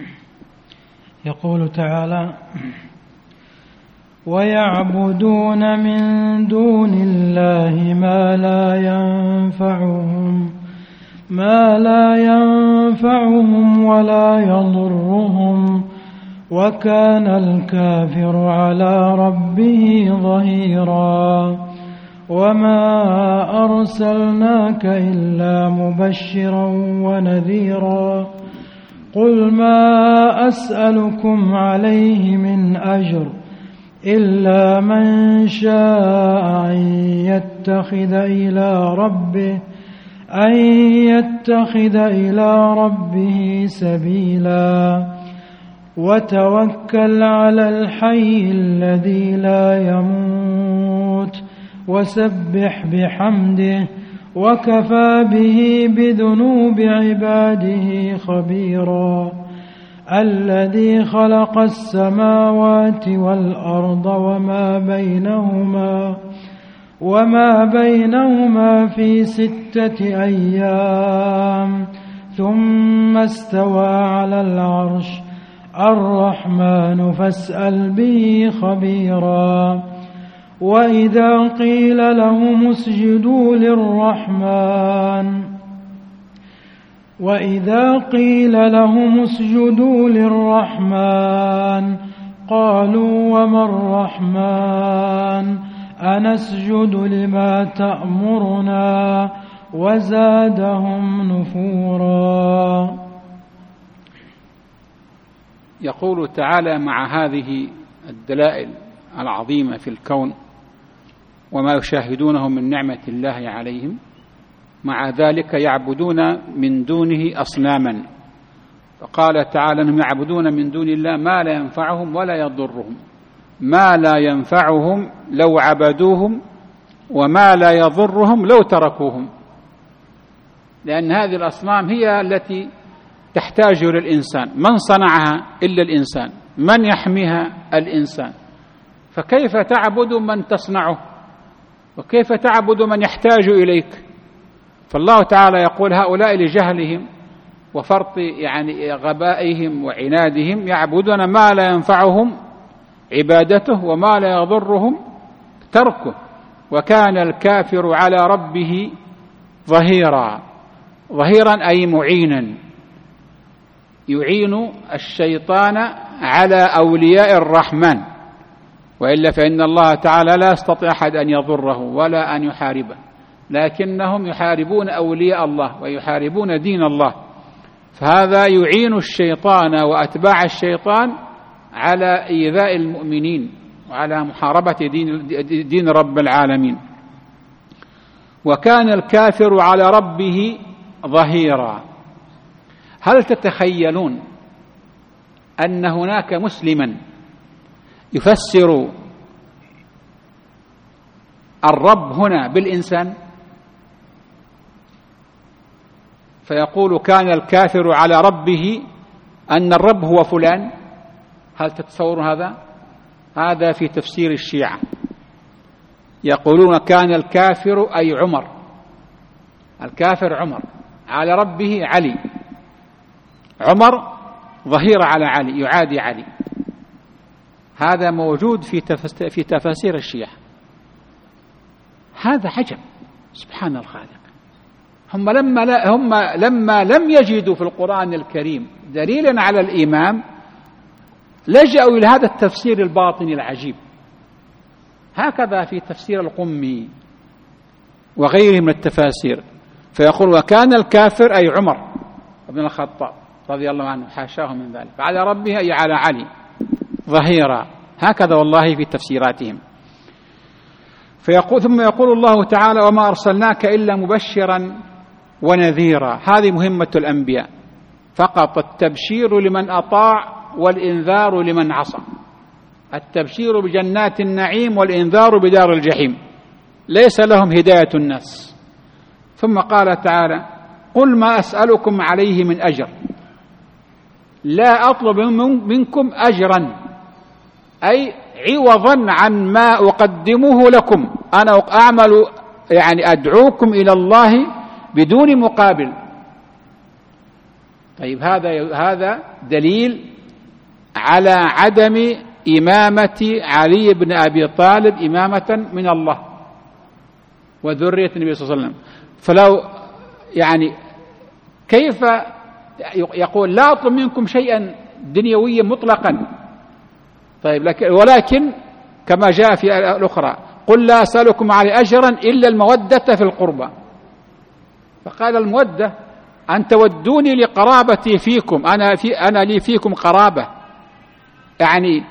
[SPEAKER 2] يقول تعالى: ويعبدون من دون الله ما لا ينفعهم ولا يضرهم، وكان الكافر على ربه ظهيرا. وما أرسلناك إلا مبشرا ونذيرا. قل ما أسألكم عليه من أجر إلا من شاء أن يتخذ إلى ربه سبيلا. وتوكل على الحي الذي لا يموت وسبح بحمده وكفى به بذنوب عباده خبيرا. الذي خلق السماوات والأرض وما بينهما في 6 أيام ثم استوى على العرش. الرحمن فاسأل به خبيرا. وإذا قيل لهم اسجدوا للرحمن قالوا وما الرحمن أنسجد لما تأمرنا وزادهم نفورا.
[SPEAKER 1] يقول تعالى مع هذه الدلائل العظيمة في الكون وما يشاهدونه من نعمة الله عليهم، مع ذلك يعبدون من دونه أصناما. فقال تعالى أنهم يعبدون من دون الله ما لا ينفعهم ولا يضرهم. ما لا ينفعهم لو عبدوهم، وما لا يضرهم لو تركوهم، لأن هذه الأصنام هي التي تحتاج للإنسان. من صنعها إلا الإنسان، من يحميها الإنسان، فكيف تعبد من تصنعه، وكيف تعبد من يحتاج إليك؟ فالله تعالى يقول: هؤلاء لجهلهم وفرط يعني غبائهم وعنادهم، يعبدون ما لا ينفعهم عبادته وما لا يضرهم تركه. وكان الكافر على ربه ظهيرا. ظهيرا أي معينا، يعين الشيطان على أولياء الرحمن، وإلا فإن الله تعالى لا يستطيع أحد أن يضره ولا أن يحاربه، لكنهم يحاربون أولياء الله ويحاربون دين الله، فهذا يعين الشيطان وأتباع الشيطان على إيذاء المؤمنين وعلى محاربة دين رب العالمين. وكان الكافر على ربه ظهيرا. هل تتخيلون أن هناك مسلما يفسر الرب هنا بالإنسان، فيقول كان الكافر على ربه أن الرب هو فلان؟ هل تتصورون هذا؟ هذا في تفسير الشيعة، يقولون كان الكافر أي عمر، الكافر عمر، على ربه علي، عمر ظهير على علي، يعادي علي. هذا موجود في تفاسير الشيعة. هذا عجب، سبحان الخالق. هم لما لم يجدوا في القرآن الكريم دليلا على الإمام لجأوا إلى هذا التفسير الباطني العجيب. هكذا في تفسير القمي وغيره من التفاسير، فيقول وكان الكافر أي عمر بن الخطاب رضي الله عنه، حاشاه من ذلك، على ربه أي على علي ظهيرا. هكذا والله في تفسيراتهم. ثم يقول الله تعالى وما أرسلناك إلا مبشرا ونذيرا. هذه مهمة الأنبياء فقط، التبشير لمن أطاع والإنذار لمن عصى. التبشير بجنات النعيم والإنذار بدار الجحيم، ليس لهم هداية الناس. ثم قال تعالى قل ما أسألكم عليه من أجر، لا أطلب منكم أجرا، أي عوضا عن ما أقدمه لكم، أنا أعمل يعني أدعوكم إلى الله بدون مقابل. طيب هذا دليل على عدم إمامة علي بن أبي طالب إمامة من الله وذرية النبي صلى الله عليه وسلم. فلو يعني كيف يقول لا أطلب منكم شيئا دنيويا مطلقا؟ طيب ولكن كما جاء في الأخرى قل لا أسألكم عليه أجرا إلا المودة في القربى. فقال المودة أن تودوني لقرابتي فيكم، أنا لي فيكم قرابة، يعني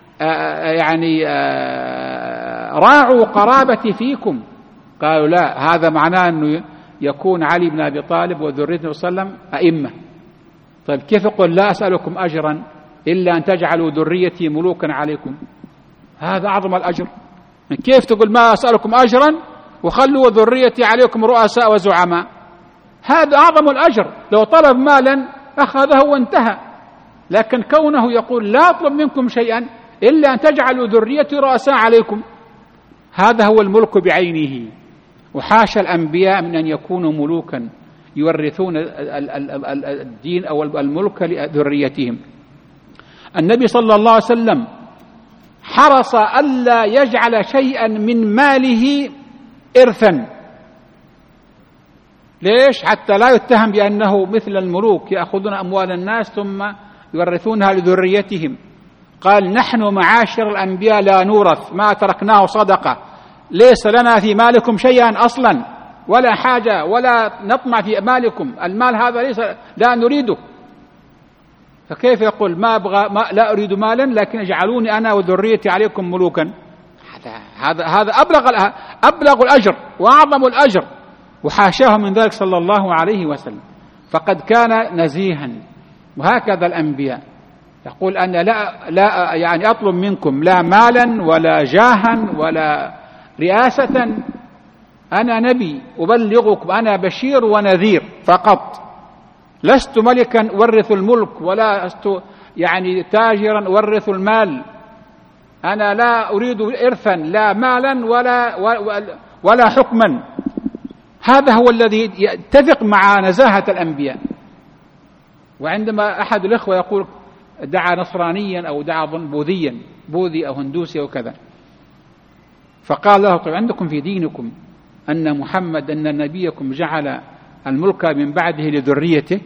[SPEAKER 1] راعوا قرابتي فيكم. قالوا لا، هذا معناه أنه يكون علي بن أبي طالب وذريته صلى الله عليه وسلم أئمة. طيب كيف يقول لا أسألكم أجرا إلا أن تجعلوا ذريتي ملوكا عليكم؟ هذا أعظم الأجر. كيف تقول ما أسألكم أجرا وخلوا ذريتي عليكم رؤساء وزعماء؟ هذا أعظم الأجر. لو طلب مالا أخذه وانتهى، لكن كونه يقول لا أطلب منكم شيئا إلا أن تجعلوا ذريتي رؤساء عليكم، هذا هو الملك بعينه. وحاشا الأنبياء من أن يكونوا ملوكا يورثون الدين أو الملك لذريتهم. النبي صلى الله عليه وسلم حرص ألا يجعل شيئا من ماله إرثا. ليش؟ حتى لا يتهم بأنه مثل الملوك يأخذون أموال الناس ثم يورثونها لذريتهم. قال نحن معاشر الأنبياء لا نورث، ما تركناه صدقة، ليس لنا في مالكم شيئا أصلا ولا حاجة ولا نطمع في مالكم، المال هذا ليس لا نريده. فكيف يقول لا أريد مالا لكن اجعلوني أنا وذريتي عليكم ملوكا؟ هذا أبلغ الأجر وأعظم الأجر، وحاشاه من ذلك صلى الله عليه وسلم. فقد كان نزيها. وهكذا الأنبياء يقول أنا لا يعني أطلب منكم لا مالا ولا جاها ولا رئاسة، أنا نبي أبلغكم، أنا بشير ونذير فقط، لست ملكا أورث الملك ولا لست يعني تاجرا أورث المال. أنا لا أريد إرثا لا مالا ولا حكما. هذا هو الذي يتفق مع نزاهة الأنبياء. وعندما أحد الإخوة يقول دعا نصرانيا أو دعا بوذيا، بوذي أو هندوسي أو كذا، فقال له طيب عندكم في دينكم أن محمد أن نبيكم جعل الملك من بعده لذريته؟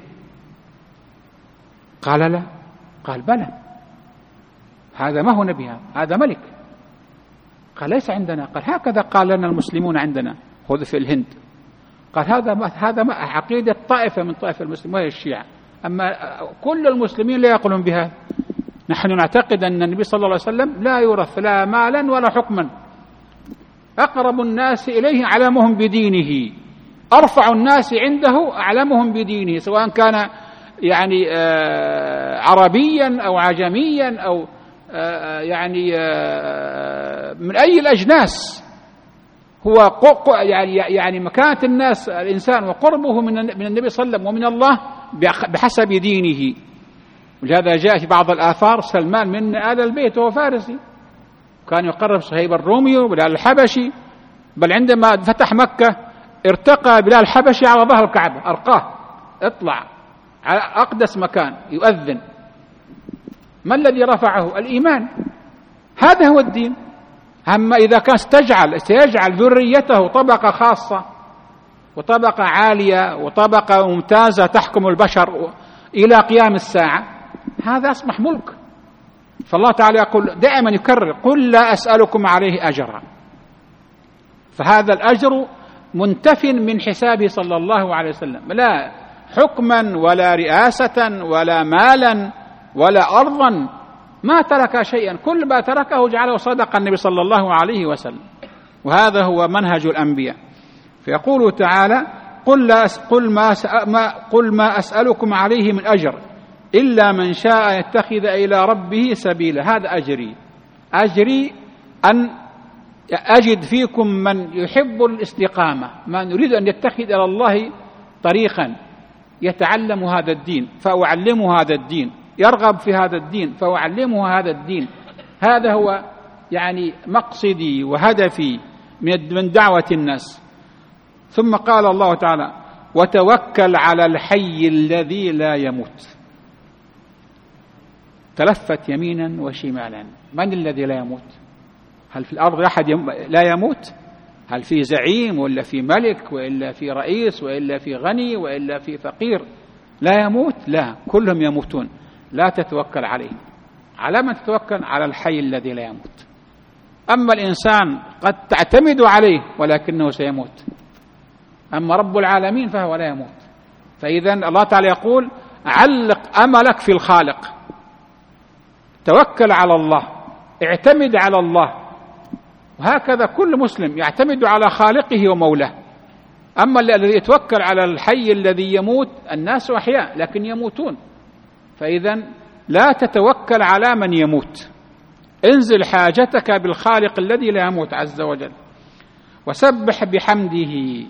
[SPEAKER 1] قال لا. قال بلى، هذا ما هو نبي، هذا ملك. قال ليس عندنا. قال هكذا قال لنا المسلمون عندنا، خذ في الهند. قال هذا ما عقيدة طائفة من طائفة المسلمين وهي الشيعة، أما كل المسلمين لا يقولون بهذا. نحن نعتقد أن النبي صلى الله عليه وسلم لا يورث لا مالا ولا حكما، أقرب الناس إليه أعلمهم بدينه، أرفع الناس عنده أعلمهم بدينه، سواء كان يعني عربيا أو عجميا أو يعني من أي الأجناس. هو يعني مكانة الناس الإنسان وقربه من النبي صلى الله عليه وسلم ومن الله بحسب دينه. ولهذا جاء في بعض الآثار سلمان من آل البيت وهو فارسي، كان يقرب صهيب الرومي وبلال الحبشي، بل عندما فتح مكة ارتقى بلال الحبشي على ظهر الكعبة، أرقاه، اطلع على أقدس مكان يؤذن. ما الذي رفعه؟ الإيمان. هذا هو الدين. أما إذا كان سيجعل ذريته طبقة خاصة وطبقة عالية وطبقة ممتازة تحكم البشر إلى قيام الساعة، هذا أصبح ملك. فالله تعالى يقول دائما يكرر قل لا أسألكم عليه أجرا، فهذا الأجر منتف من حسابه صلى الله عليه وسلم، لا حكما ولا رئاسة ولا مالا ولا أرضا، ما ترك شيئا، كل ما تركه جعله صدق النبي صلى الله عليه وسلم. وهذا هو منهج الأنبياء. فيقول تعالى قل ما أسألكم عليه من أجر إلا من شاء يتخذ إلى ربه سبيلا. هذا أجري أن أجد فيكم من يحب الاستقامة، من يريد أن يتخذ إلى الله طريقا يتعلم هذا الدين فأعلمه هذا الدين، يرغب في هذا الدين فأعلمه هذا الدين. هذا هو يعني مقصدي وهدفي من دعوة الناس. ثم قال الله تعالى وتوكل على الحي الذي لا يموت. تلفت يمينا وشمالا، من الذي لا يموت؟ هل في الأرض أحد لا يموت؟ هل في زعيم ولا في ملك وإلا في رئيس وإلا في غني وإلا في فقير لا يموت؟ لا، كلهم يموتون. لا تتوكل عليه. على من تتوكل؟ على الحي الذي لا يموت. أما الإنسان قد تعتمد عليه ولكنه سيموت، أما رب العالمين فهو لا يموت. فإذا الله تعالى يقول علق أملك في الخالق، توكل على الله، اعتمد على الله. وهكذا كل مسلم يعتمد على خالقه ومولاه. أما الذي يتوكل على الحي الذي يموت، الناس أحياء لكن يموتون، فإذا لا تتوكل على من يموت، انزل حاجتك بالخالق الذي لا يموت عز وجل. وسبح بحمده،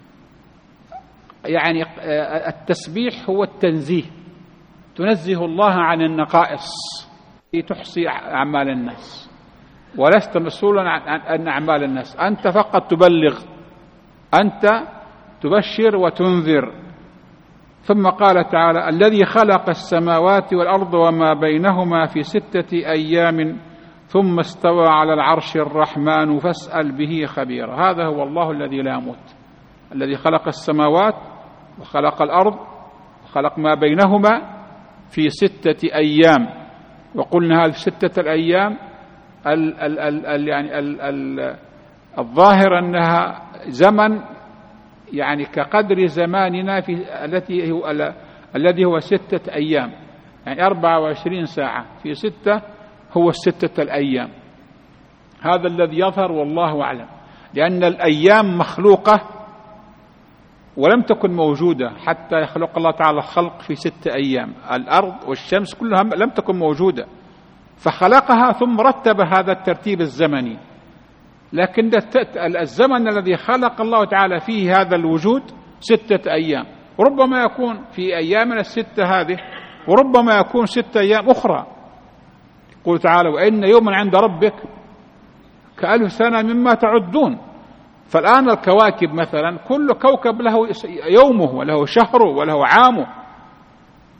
[SPEAKER 1] يعني التسبيح هو التنزيه، تنزه الله عن النقائص، تحصي أعمال الناس، ولست مسؤولا عن أعمال الناس، أنت فقط تبلغ، أنت تبشر وتنذر. ثم قال تعالى الذي خلق السماوات والأرض وما بينهما في 6 أيام ثم استوى على العرش الرحمن فاسأل به خبيرا. هذا هو الله الذي لا يموت، الذي خلق السماوات وخلق الأرض وخلق ما بينهما في 6 أيام. وقلنا هذه 6 الأيام يعني الظاهر أنها زمن يعني كقدر زماننا الذي هو 6 أيام، يعني 24 ساعة في 6 هو 6 الأيام. هذا الذي يظهر والله أعلم، لأن الأيام مخلوقة ولم تكن موجودة حتى يخلق الله تعالى الخلق في 6 أيام. الأرض والشمس كلها لم تكن موجودة، فخلقها ثم رتب هذا الترتيب الزمني. لكن الزمن الذي خلق الله تعالى فيه هذا الوجود 6 أيام، وربما يكون في أيامنا 6 هذه، وربما يكون 6 أيام أخرى. يقول تعالى وإن يوما عند ربك ك1000 سنة مما تعدون. فالآن الكواكب مثلا كل كوكب له يومه وله شهره وله عامه،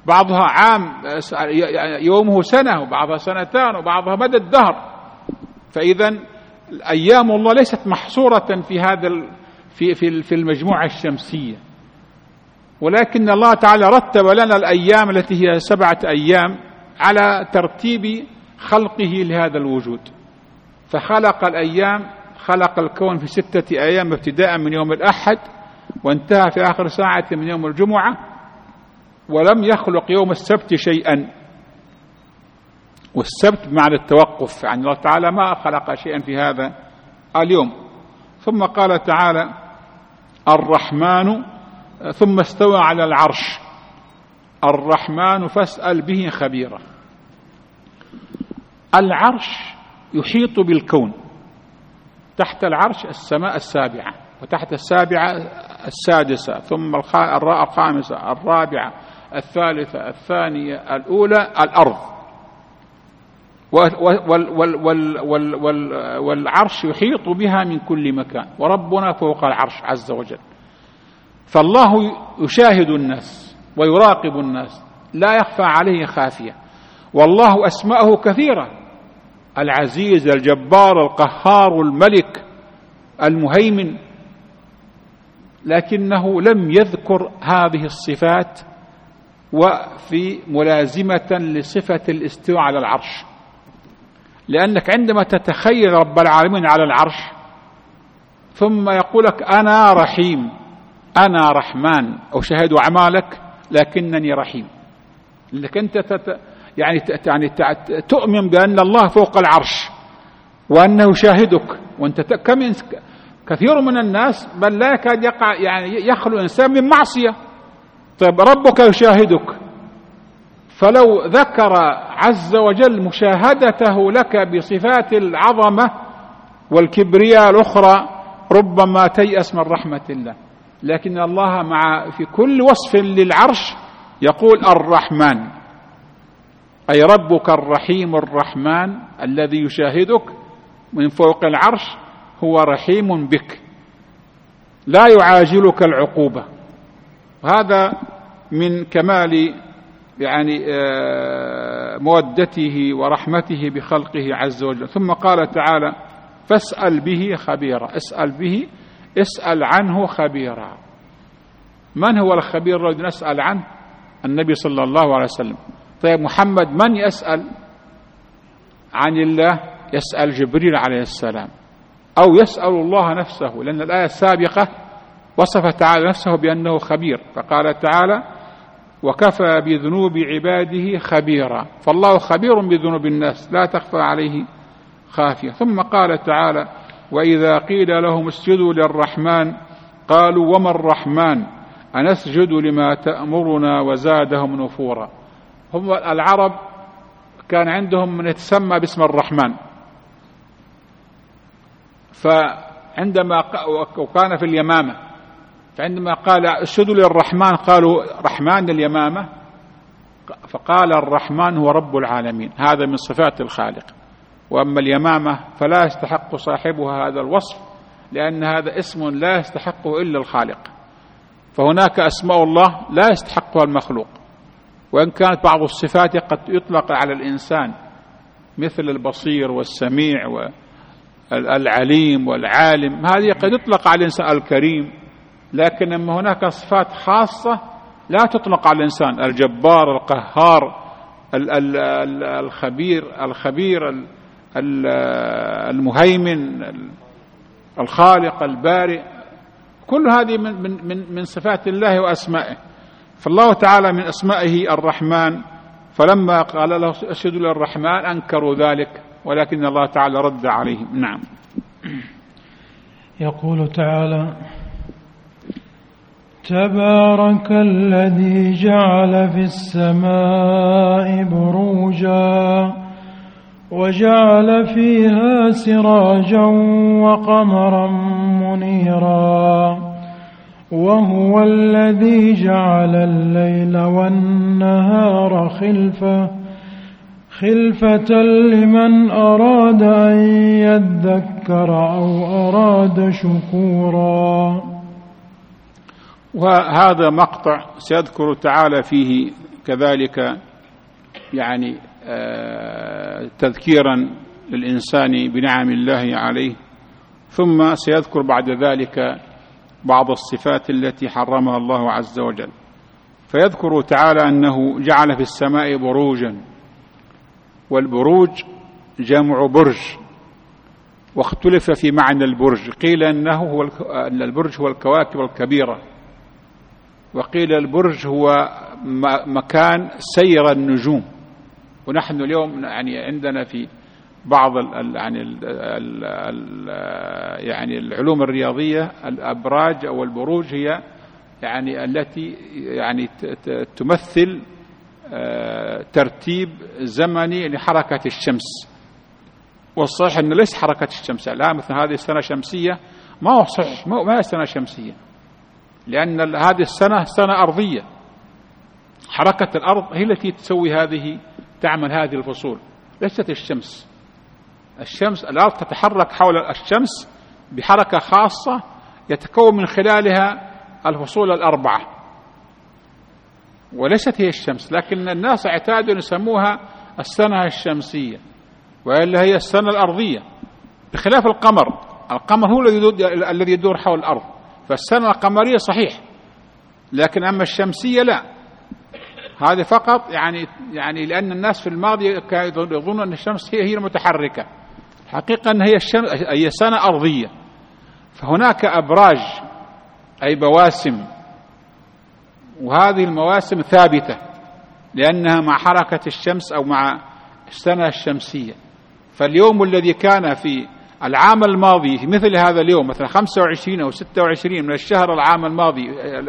[SPEAKER 1] بعضها عام يومه سنة، وبعضها سنتان، وبعضها مدى الدهر. فإذا أيام الله ليست محصورة في هذا في المجموعة الشمسية، ولكن الله تعالى رتب لنا الأيام التي هي 7 أيام على ترتيب خلقه لهذا الوجود. فخلق الأيام، خلق الكون في 6 أيام ابتداء من يوم الأحد وانتهى في آخر ساعة من يوم الجمعة، ولم يخلق يوم السبت شيئا. والسبت بمعنى التوقف، يعني الله تعالى ما خلق شيئا في هذا اليوم. ثم قال تعالى الرحمن ثم استوى على العرش. الرحمن فاسأل به خبيرا. العرش يحيط بالكون، تحت العرش السماء 7، وتحت 7 السادسة، ثم الخامسة، الرابعة، الثالثة، الثانية، الأولى، الأرض. والعرش يحيط بها من كل مكان، وربنا فوق العرش عز وجل. فالله يشاهد الناس ويراقب الناس، لا يخفى عليه خافية. والله أسماءه كثيرة: العزيز، الجبار، القهار، الملك، المهيمن، لكنه لم يذكر هذه الصفات وفي ملازمة لصفة الاستواء على العرش. لأنك عندما تتخيل رب العالمين على العرش ثم يقولك أنا رحيم، أنا رحمن، أشاهد أعمالك لكنني رحيم، لأنك أنت تؤمن بأن الله فوق العرش وأنه يشاهدك. وأنت كثير من الناس بل لا يكاد يقع يخلو إنسان من معصية. طيب ربك يشاهدك، فلو ذكر عز وجل مشاهدته لك بصفات العظمة والكبرياء الأخرى ربما تيأس من رحمة الله. لكن الله في كل وصف للعرش يقول الرحمن، أي ربك الرحيم الرحمن الذي يشاهدك من فوق العرش هو رحيم بك، لا يعاجلك العقوبة. هذا من كمال مودته ورحمته بخلقه عز وجل. ثم قال تعالى فاسأل به خبيرا. اسأل عنه خبيرا. من هو الخبير الذي نسأل عنه؟ النبي صلى الله عليه وسلم. طيب محمد من يسأل عن الله؟ يسأل جبريل عليه السلام، أو يسأل الله نفسه، لأن الآية السابقة وصف تعالى نفسه بأنه خبير، فقال تعالى وكفى بذنوب عباده خبيرا. فالله خبير بذنوب الناس لا تخفى عليه خافية. ثم قال تعالى وإذا قيل لهم اسجدوا للرحمن قالوا وما الرحمن أنسجد لما تأمرنا وزادهم نفورا. هم العرب كان عندهم من يتسمى باسم الرحمن، فعندما وكان في اليمامة، فعندما قال اسجدوا للرحمن قالوا رحمن اليمامة، فقال الرحمن هو رب العالمين، هذا من صفات الخالق. وأما اليمامة فلا يستحق صاحبها هذا الوصف، لأن هذا اسم لا يستحقه إلا الخالق. فهناك أسماء الله لا يستحقها المخلوق، وإن كانت بعض الصفات قد يطلق على الإنسان مثل البصير والسميع والعليم والعالم، هذه قد يطلق على الإنسان الكريم. لكن أما هناك صفات خاصة لا تطلق على الإنسان: الجبار، القهار، الخبير، المهيمن، الخالق، البارئ، كل هذه من صفات الله وأسمائه. فالله تعالى من أسمائه الرحمن، فلما قال له اسجدوا للرحمن أنكروا ذلك، ولكن الله تعالى رد عليهم. نعم.
[SPEAKER 2] يقول تعالى تبارك الذي جعل في السماء بروجا وجعل فيها سراجا وقمرا منيرا وهو الذي جعل الليل والنهار خلفة لمن أراد أن يذكر أو أراد شكورا.
[SPEAKER 1] وهذا مقطع سيذكر تعالى فيه كذلك يعني تذكيرا للإنسان بنعم الله عليه، ثم سيذكر بعد ذلك بعض الصفات التي حرمها الله عز وجل. فيذكر تعالى أنه جعل في السماء بروجا، والبروج جمع برج، واختلف في معنى البرج، قيل أن البرج هو الكواكب الكبيرة، وقيل البرج هو مكان سير النجوم. ونحن اليوم يعني عندنا في بعض يعني العلوم الرياضية الأبراج أو البروج هي يعني التي يعني تمثل ترتيب زمني لحركة الشمس. والصحيح أن ليس حركة الشمس الآن مثل هذه السنة شمسية، ما هو صحيح، ما هي سنة شمسية، لأن هذه السنة سنة أرضية. حركة الأرض هي التي تسوي هذه، تعمل هذه الفصول، ليست الشمس. الأرض تتحرك حول الشمس بحركة خاصة يتكون من خلالها الفصول الأربعة، وليست هي الشمس. لكن الناس اعتادوا يسموها السنة الشمسية، وإلا هي السنة الأرضية، بخلاف القمر. القمر هو الذي يدور حول الأرض، فالسنة القمرية صحيح، لكن أما الشمسية لا. هذه فقط يعني لأن الناس في الماضي كانوا يظنون أن الشمس هي المتحركة، حقيقة أن هي سنة أرضية. فهناك أبراج أي بواسم، وهذه المواسم ثابتة لأنها مع حركة الشمس أو مع السنة الشمسية. فاليوم الذي كان في العام الماضي في مثل هذا اليوم، مثلا 25 أو 26 من الشهر العام الماضي،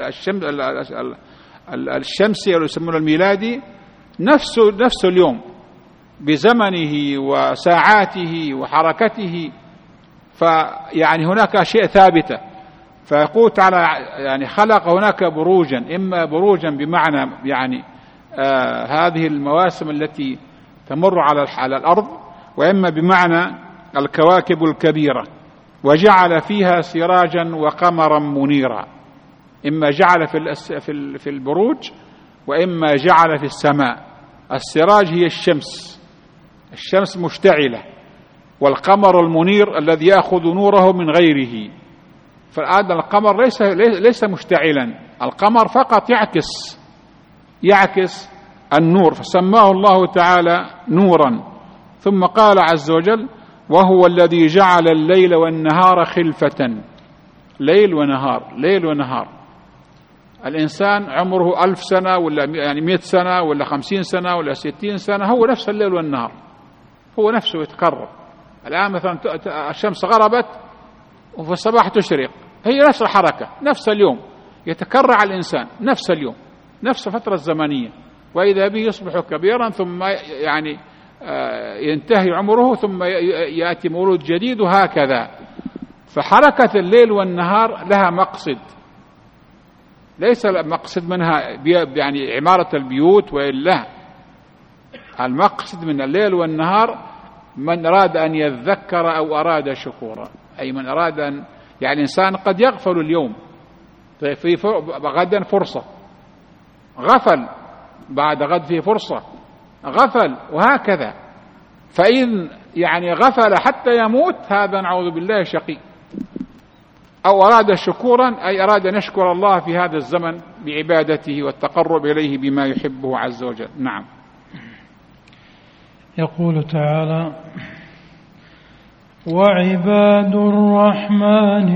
[SPEAKER 1] الشمسي أو يسمونه الميلادي، نفسه اليوم بزمنه وساعاته وحركته. فيعني هناك أشياء ثابتة. فيقول تعالى يعني خلق هناك بروجا، إما بروجا بمعنى يعني هذه المواسم التي تمر على الأرض، وإما بمعنى الكواكب الكبيرة، وجعل فيها سراجا وقمرا منيرا. إما جعل في البروج، وإما جعل في السماء. السراج هي الشمس مشتعلة، والقمر المنير الذي يأخذ نوره من غيره. فالآن القمر ليس مشتعلا، القمر فقط يعكس النور، فسماه الله تعالى نورا. ثم قال عز وجل: وهو الذي جعل الليل والنهار خلفة. ليل ونهار. الإنسان عمره 1000 سنة ولا يعني 100 سنة ولا 50 سنة ولا 60 سنة، هو نفس الليل والنهار، هو نفسه يتكرر. الآن مثلا الشمس غربت وفي الصباح تشرق، هي نفس الحركة، نفس اليوم يتكرر على الإنسان، نفس اليوم، نفس الفترة الزمنية. وإذا به يصبح كبيرا، ثم يعني ينتهي عمره، ثم يأتي مولود جديد، وهكذا. فحركة الليل والنهار لها مقصد، ليس المقصد منها يعني عمارة البيوت، وإلا المقصد من الليل والنهار من أراد أن يذكر أو أراد شكورا، أي من أراد أن يعني إنسان قد يغفل اليوم، في غدا فرصة، غفل بعد غد فيه فرصة، غفل، وهكذا. فإن يعني غفل حتى يموت، هذا نعوذ بالله شقي. أو أراد شكورا، أي أراد أن يشكر الله في هذا الزمن بعبادته والتقرب إليه بما يحبه عز وجل. نعم.
[SPEAKER 2] يقول تعالى: وعباد الرحمن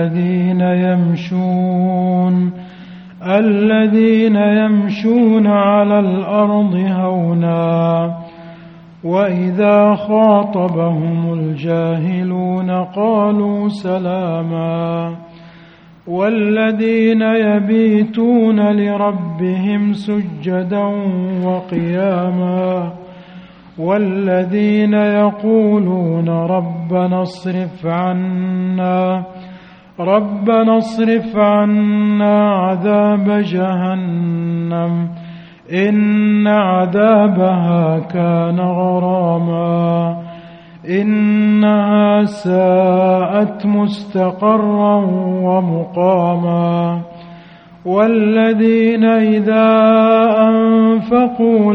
[SPEAKER 2] الذين يمشون على الأرض هونا وإذا خاطبهم الجاهلون قالوا سلاما والذين يبيتون لربهم سجدا وقياما والذين يقولون ربنا اصرف عنا عذاب جهنم إن عذابها كان غراما إنها ساءت مستقرا ومقاما والذين إذا أنفقوا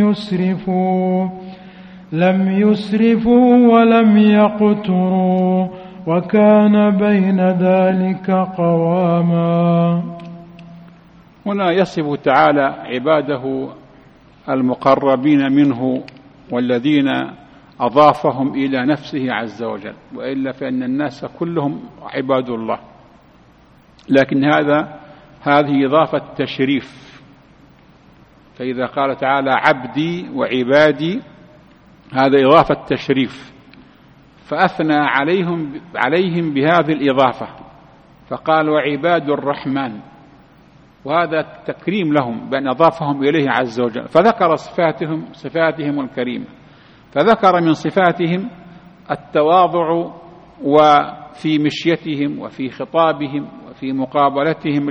[SPEAKER 2] لم يسرفوا ولم يقتروا وكان بين ذلك قواما.
[SPEAKER 1] هنا يصف تعالى عباده المقربين منه والذين أضافهم إلى نفسه عز وجل، وإلا فإن الناس كلهم عباد الله، لكن هذه إضافة تشريف. فإذا قال تعالى عبدي وعبادي هذا إضافة تشريف، فأثنى عليهم بهذه الإضافة فقال وعباد الرحمن، وهذا تكريم لهم بأن أضافهم إليه عز وجل، فذكر صفاتهم الكريمة، فذكر من صفاتهم التواضع وفي مشيتهم وفي خطابهم وفي مقابلتهم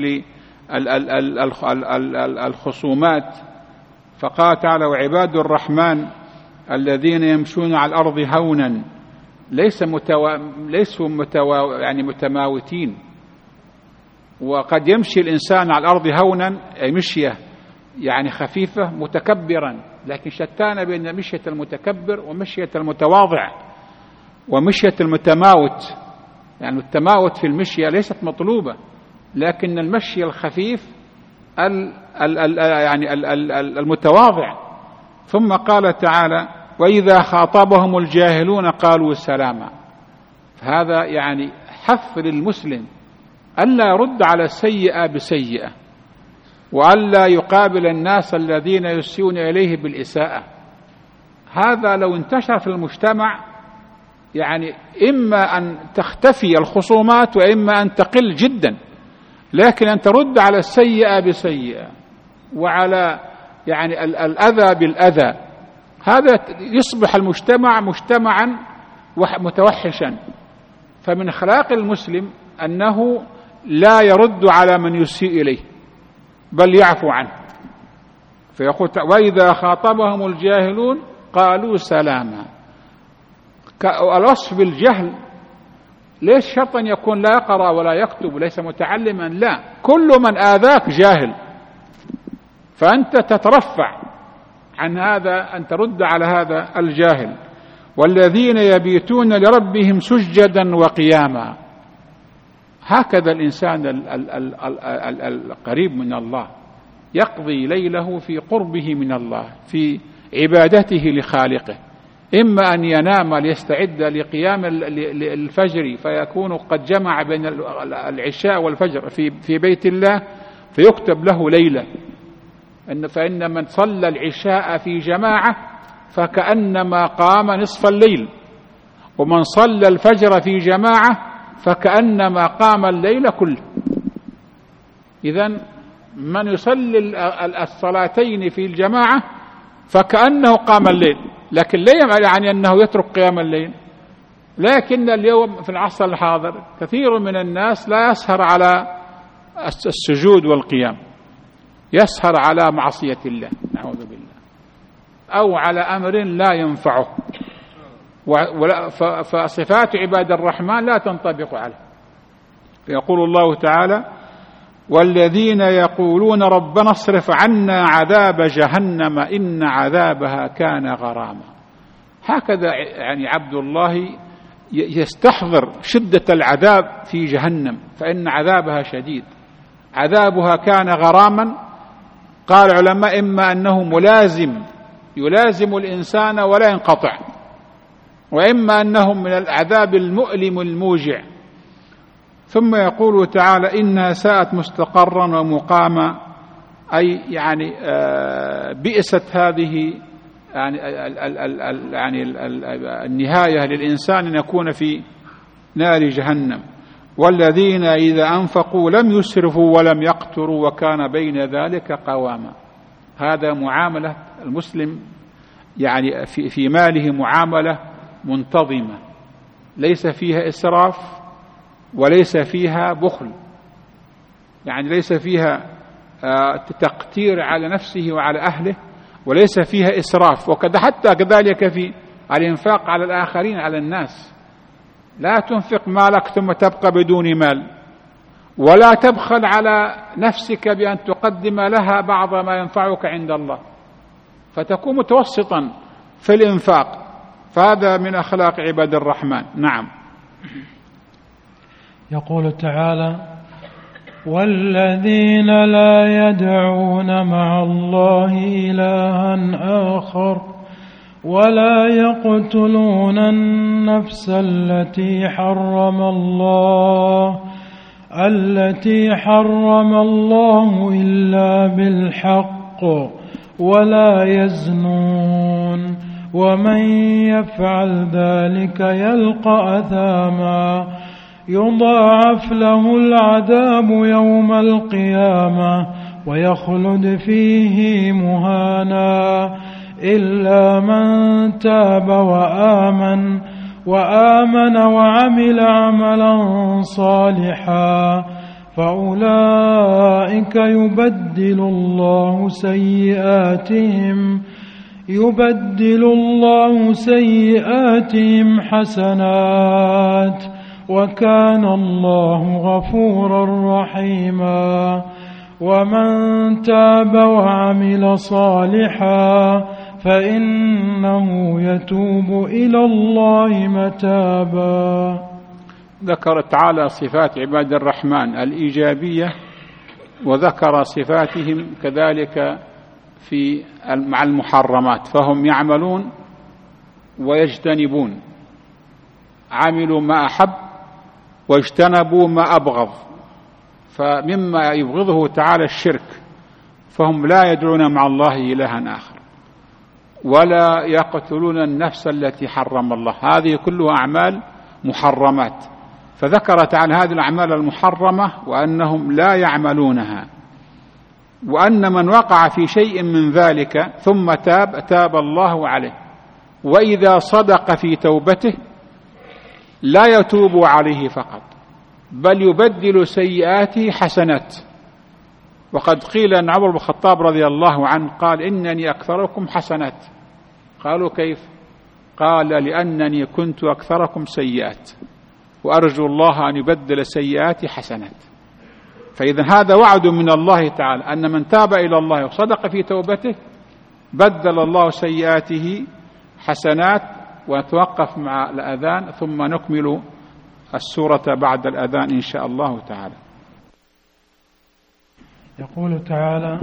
[SPEAKER 1] للخصومات، فقال تعالى وعباد الرحمن الذين يمشون على الأرض هونا، ليسوا متماوتين. وقد يمشي الإنسان على الأرض هونا أي مشية يعني خفيفة متكبرا، لكن شتان بين مشية المتكبر ومشية المتواضع ومشية المتماوت. يعني التماوت في المشية ليست مطلوبة، لكن المشي الخفيف يعني المتواضع. ثم قال تعالى وإذا خاطبهم الجاهلون قالوا سلاما، فهذا يعني حث للمسلم ألا يرد على السيئة بسيئة، وألا يقابل الناس الذين يسيئون إليه بالإساءة. هذا لو انتشر في المجتمع يعني إما أن تختفي الخصومات وإما أن تقل جدا، لكن أن ترد على السيئة بسيئة وعلى يعني الأذى بالأذى، هذا يصبح المجتمع مجتمعا متوحشا. فمن أخلاق المسلم أنه لا يرد على من يسيء إليه بل يعفو عنه. فيقول وإذا خاطبهم الجاهلون قالوا سلاما. الوصف بالجهل ليس شرطا يكون لا يقرأ ولا يكتب ليس متعلما، لا، كل من آذاك جاهل، فأنت تترفع عن هذا أن ترد على هذا الجاهل. والذين يبيتون لربهم سجدا وقياما، هكذا الإنسان القريب من الله يقضي ليله في قربه من الله في عبادته لخالقه، إما أن ينام ليستعد لقيام الفجر فيكون قد جمع بين العشاء والفجر في بيت الله فيكتب له ليلة، فإن من صلى العشاء في جماعة فكأنما قام نصف الليل، ومن صلى الفجر في جماعة فكأنما قام الليل كله. إذن من يصلي الصلاتين في الجماعة فكأنه قام الليل، لكن لا يعني أنه يترك قيام الليل. لكن اليوم في العصر الحاضر كثير من الناس لا يسهر على السجود والقيام، يسهر على معصية الله نعوذ بالله، أو على أمر لا ينفعه، فصفات عباد الرحمن لا تنطبق عليه. فيقول الله تعالى والذين يقولون ربنا اصرف عنا عذاب جهنم إن عذابها كان غراما. هكذا يعني عبد الله يستحضر شدة العذاب في جهنم، فإن عذابها شديد، عذابها كان غراما. قال العلماء إما أنه يلازم الإنسان ولا ينقطع، وإما أنه من العذاب المؤلم الموجع. ثم يقول تعالى إنها ساءت مستقرا ومقاما، أي يعني بئست هذه يعني النهاية للإنسان أن يكون في نار جهنم. والذين إذا أنفقوا لم يسرفوا ولم يقتروا وكان بين ذلك قواما. هذا معاملة المسلم يعني في ماله معاملة منتظمة، ليس فيها إسراف وليس فيها بخل، يعني ليس فيها تقتير على نفسه وعلى أهله، وليس فيها إسراف. وكذا حتى كذلك في الإنفاق على الآخرين على الناس، لا تنفق مالك ثم تبقى بدون مال، ولا تبخل على نفسك بأن تقدم لها بعض ما ينفعك عند الله. فتكون متوسطا في الإنفاق، فهذا من أخلاق عباد الرحمن. نعم.
[SPEAKER 2] يقول تعالى: والذين لا يدعون مع الله إلها آخر ولا يقتلون النفس التي حرم الله إلا بالحق ولا يزنون ومن يفعل ذلك يلقى أثاما يضاعف له العذاب يوم القيامة ويخلد فيه مهانا إلا من تاب وآمن وعمل عملا صالحا فأولئك يبدل الله سيئاتهم حسنات وكان الله غفورا رحيما ومن تاب وعمل صالحا فإنه يتوب إلى الله متابا.
[SPEAKER 1] ذكر تعالى صفات عباد الرحمن الإيجابية، وذكر صفاتهم كذلك مع المحرمات، فهم يعملون ويجتنبون، عملوا ما أحب واجتنبوا ما أبغض. فمما يبغضه تعالى الشرك، فهم لا يدعون مع الله إلها آخر ولا يقتلون النفس التي حرم الله، هذه كلها أعمال محرمات. فذكر تعالى هذه الأعمال المحرمة وأنهم لا يعملونها، وأن من وقع في شيء من ذلك ثم تاب الله عليه، وإذا صدق في توبته لا يتوب عليه فقط بل يبدل سيئاته حسنات. وقد قيل أن عمر بن الخطاب رضي الله عنه قال: إنني أكثركم حسنات. قالوا: كيف؟ قال: لأنني كنت أكثركم سيئات وأرجو الله أن يبدل سيئاتي حسنات. فإذا هذا وعد من الله تعالى أن من تاب إلى الله وصدق في توبته بدل الله سيئاته حسنات. ونتوقف مع الأذان ثم نكمل السورة بعد الأذان إن شاء الله تعالى.
[SPEAKER 2] يقول تعالى: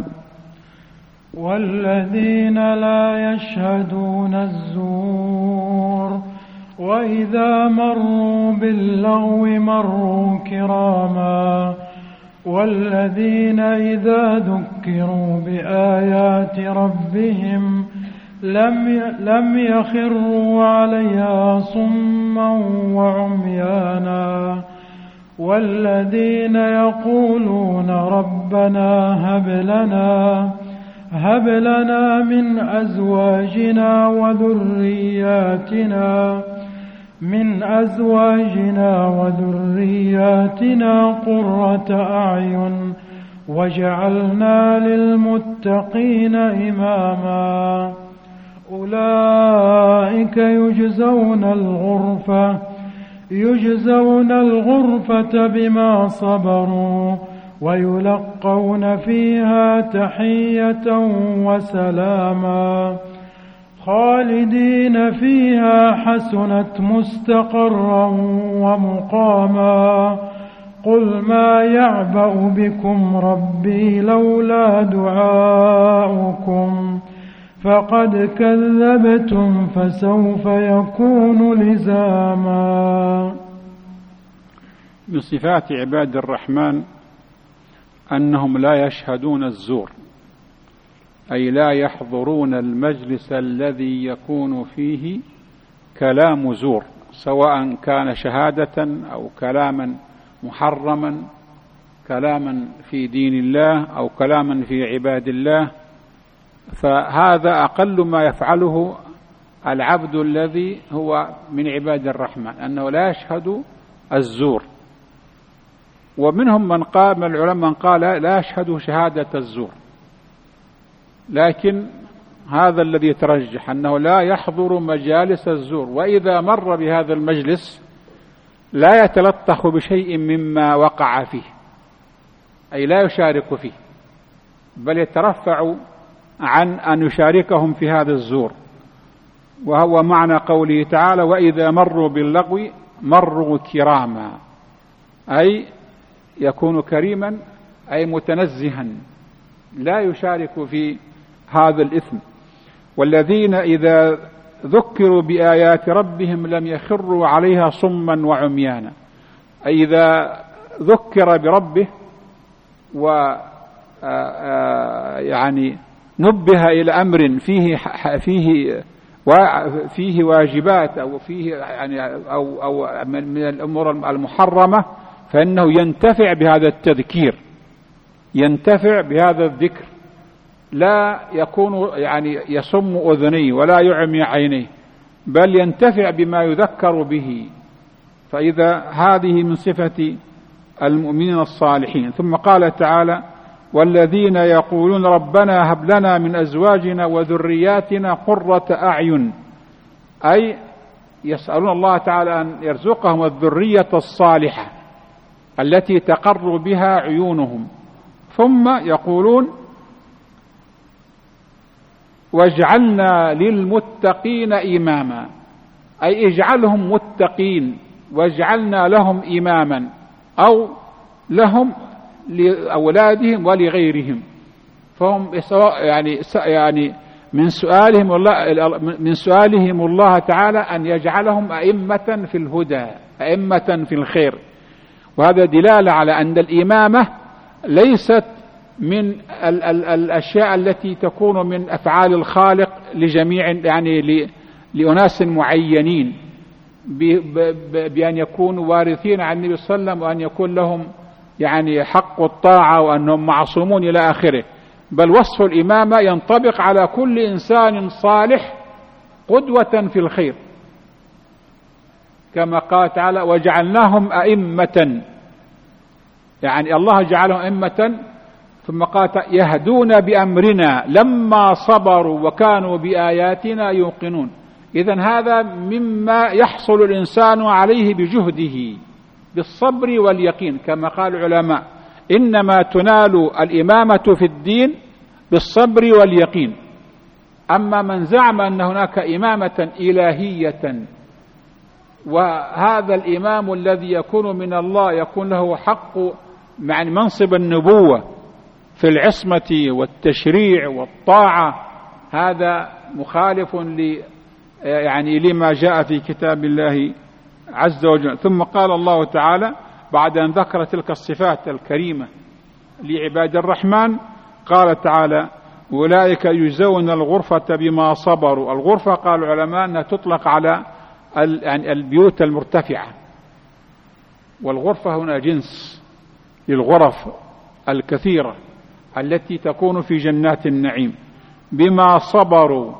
[SPEAKER 2] والذين لا يشهدون الزور وإذا مروا باللغو مروا كراما والذين إذا ذكروا بآيات ربهم لم يخروا عليها صما وعميانا والذين يقولون ربنا هب لنا من أزواجنا وذرياتنا قرة أعين وجعلنا للمتقين إماما أولئك يجزون الغرفة بما صبروا ويلقون فيها تحية وسلاما خالدين فيها حسنت مستقرا ومقاما قل ما يعبأ بكم ربي لولا دعاؤكم فقد كذبتم فسوف يكون لزاما.
[SPEAKER 1] من صفات عباد الرحمن أنهم لا يشهدون الزور، أي لا يحضرون المجلس الذي يكون فيه كلام زور، سواء كان شهادة أو كلاما محرما، كلاما في دين الله أو كلاما في عباد الله. فهذا أقل ما يفعله العبد الذي هو من عباد الرحمن، أنه لا يشهد الزور. ومنهم من العلماء من قال لا يشهد شهادة الزور، لكن هذا الذي يترجح أنه لا يحضر مجالس الزور، وإذا مر بهذا المجلس لا يتلطخ بشيء مما وقع فيه، أي لا يشارك فيه، بل يترفع عن أن يشاركهم في هذا الزور، وهو معنى قوله تعالى: وإذا مروا باللغو مروا كراما، أي يكون كريما أي متنزها لا يشارك في هذا الإثم. والذين إذا ذكروا بآيات ربهم لم يخروا عليها صما وعميانا، أي إذا ذكر بربه يعني نبه إلى أمر فيه واجبات أو فيه يعني أو من الأمور المحرمة، فإنه ينتفع بهذا التذكير، ينتفع بهذا الذكر، لا يكون يعني يصم أذنيه ولا يعمي عينيه، بل ينتفع بما يذكر به. فإذا هذه من صفة المؤمنين الصالحين. ثم قال تعالى: والذين يقولون ربنا هب لنا من أزواجنا وذرياتنا قرة أعين، أي يسألون الله تعالى أن يرزقهم الذرية الصالحة التي تقر بها عيونهم. ثم يقولون: واجعلنا للمتقين إماما، أي اجعلهم متقين واجعلنا لهم إماما، أو لهم لأولادهم ولغيرهم. فهم يعني من سؤالهم الله تعالى أن يجعلهم أئمة في الهدى، أئمة في الخير. وهذا دلالة على أن الإمامة ليست من الأشياء التي تكون من أفعال الخالق لجميع يعني لأناس معينين، بأن يكونوا وارثين عن النبي صلى الله عليه وسلم، وأن يكون لهم يعني حق الطاعة وأنهم معصومون إلى آخره. بل وصف الإمامة ينطبق على كل إنسان صالح قدوة في الخير، كما قال تعالى: وجعلناهم أئمة، يعني الله جعلهم أئمة. ثم قال: يهدون بأمرنا لما صبروا وكانوا بآياتنا يوقنون. إذن هذا مما يحصل الإنسان عليه بجهده بالصبر واليقين، كما قال العلماء: إنما تنال الإمامة في الدين بالصبر واليقين. أما من زعم أن هناك إمامة إلهية، وهذا الإمام الذي يكون من الله يكون له حق يعني منصب النبوة في العصمة والتشريع والطاعة، هذا مخالف يعني لما جاء في كتاب الله عز وجل. ثم قال الله تعالى بعد أن ذكر تلك الصفات الكريمة لعباد الرحمن، قال تعالى: أولئك يجزون الغرفة بما صبروا. الغرفة قال العلماء أنها تطلق على يعني البيوت المرتفعة، والغرفة هنا جنس للغرف الكثيرة التي تكون في جنات النعيم. بما صبروا،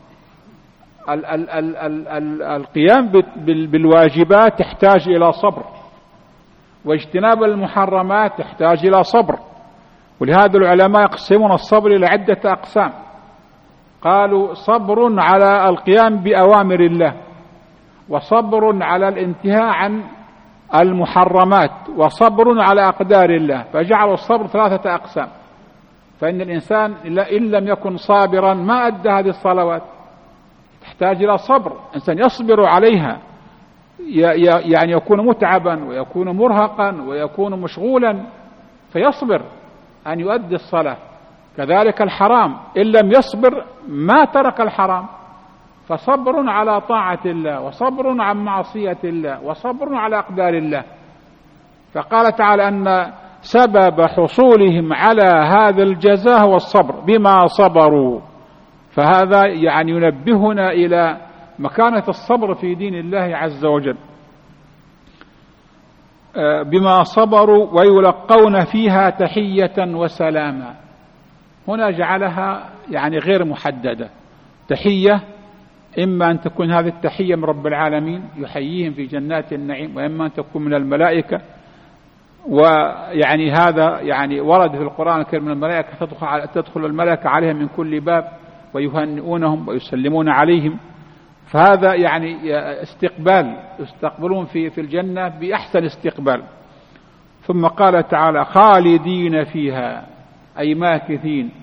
[SPEAKER 1] القيام بالواجبات يحتاج إلى صبر، واجتناب المحرمات يحتاج إلى صبر. ولهذا العلماء يقسمون الصبر إلى عدة أقسام. قالوا: صبر على القيام بأوامر الله، وصبر على الانتهاء عن المحرمات، وصبر على أقدار الله. فجعلوا الصبر ثلاثة أقسام. فإن الإنسان إن لم يكن صابرا ما أدى هذه الصلوات، تحتاج إلى صبر، إنسان يصبر عليها، يعني يكون متعبا ويكون مرهقا ويكون مشغولا فيصبر أن يؤدي الصلاة. كذلك الحرام، إن لم يصبر ما ترك الحرام. فصبر على طاعة الله، وصبر عن معصية الله، وصبر على أقدار الله. فقال تعالى أن سبب حصولهم على هذا الجزاء هو الصبر بما صبروا. فهذا يعني ينبهنا إلى مكانة الصبر في دين الله عز وجل. بما صبروا ويلقون فيها تحية وسلاما. هنا جعلها يعني غير محددة، تحية، إما أن تكون هذه التحية من رب العالمين يحييهم في جنات النعيم، وإما أن تكون من الملائكة. ويعني هذا يعني ورد في القرآن الكريم من الملائكة، تدخل الملائكة عليهم من كل باب ويهنئونهم ويسلمون عليهم. فهذا يعني استقبال، يستقبلون في الجنة بأحسن استقبال. ثم قال تعالى: خالدين فيها، أي ماكثين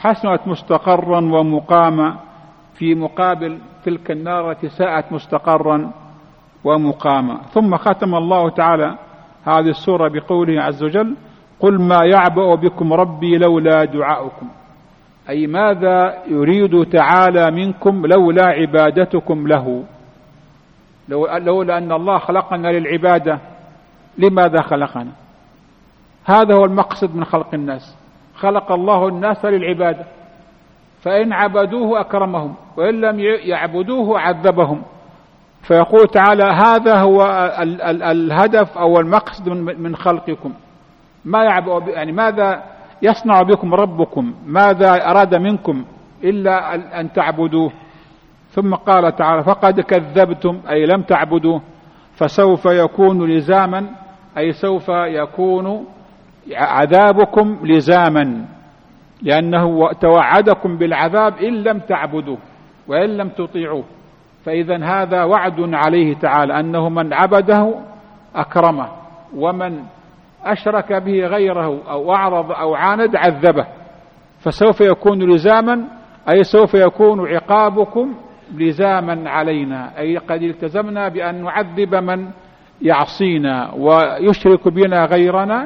[SPEAKER 1] حسنت مستقرا ومقاما في مقابل تلك النار التي ساءت مستقرا ومقاما. ثم ختم الله تعالى هذه السورة بقوله عز وجل: قل ما يعبأ بكم ربي لولا دعاؤكم، أي ماذا يريد تعالى منكم لولا عبادتكم له. لولا أن الله خلقنا للعبادة، لماذا خلقنا؟ هذا هو المقصد من خلق الناس. خلق الله الناس للعبادة، فإن عبدوه أكرمهم، وإن لم يعبدوه عذبهم. فيقول تعالى: هذا هو الهدف أو المقصد من خلقكم. ما يعبأ يعني ماذا يصنع بكم ربكم، ماذا أراد منكم إلا أن تعبدوه. ثم قال تعالى: فقد كذبتم، أي لم تعبدوه، فسوف يكون لزاما، أي سوف يكون عذابكم لزاما، لأنه توعدكم بالعذاب إن لم تعبدوه وإن لم تطيعوه. فإذا هذا وعد عليه تعالى أنه من عبده أكرمه، ومن أشرك به غيره أو أعرض أو عاند عذبه. فسوف يكون لزاما، أي سوف يكون عقابكم لزاما علينا، أي قد التزمنا بأن نعذب من يعصينا ويشرك بنا غيرنا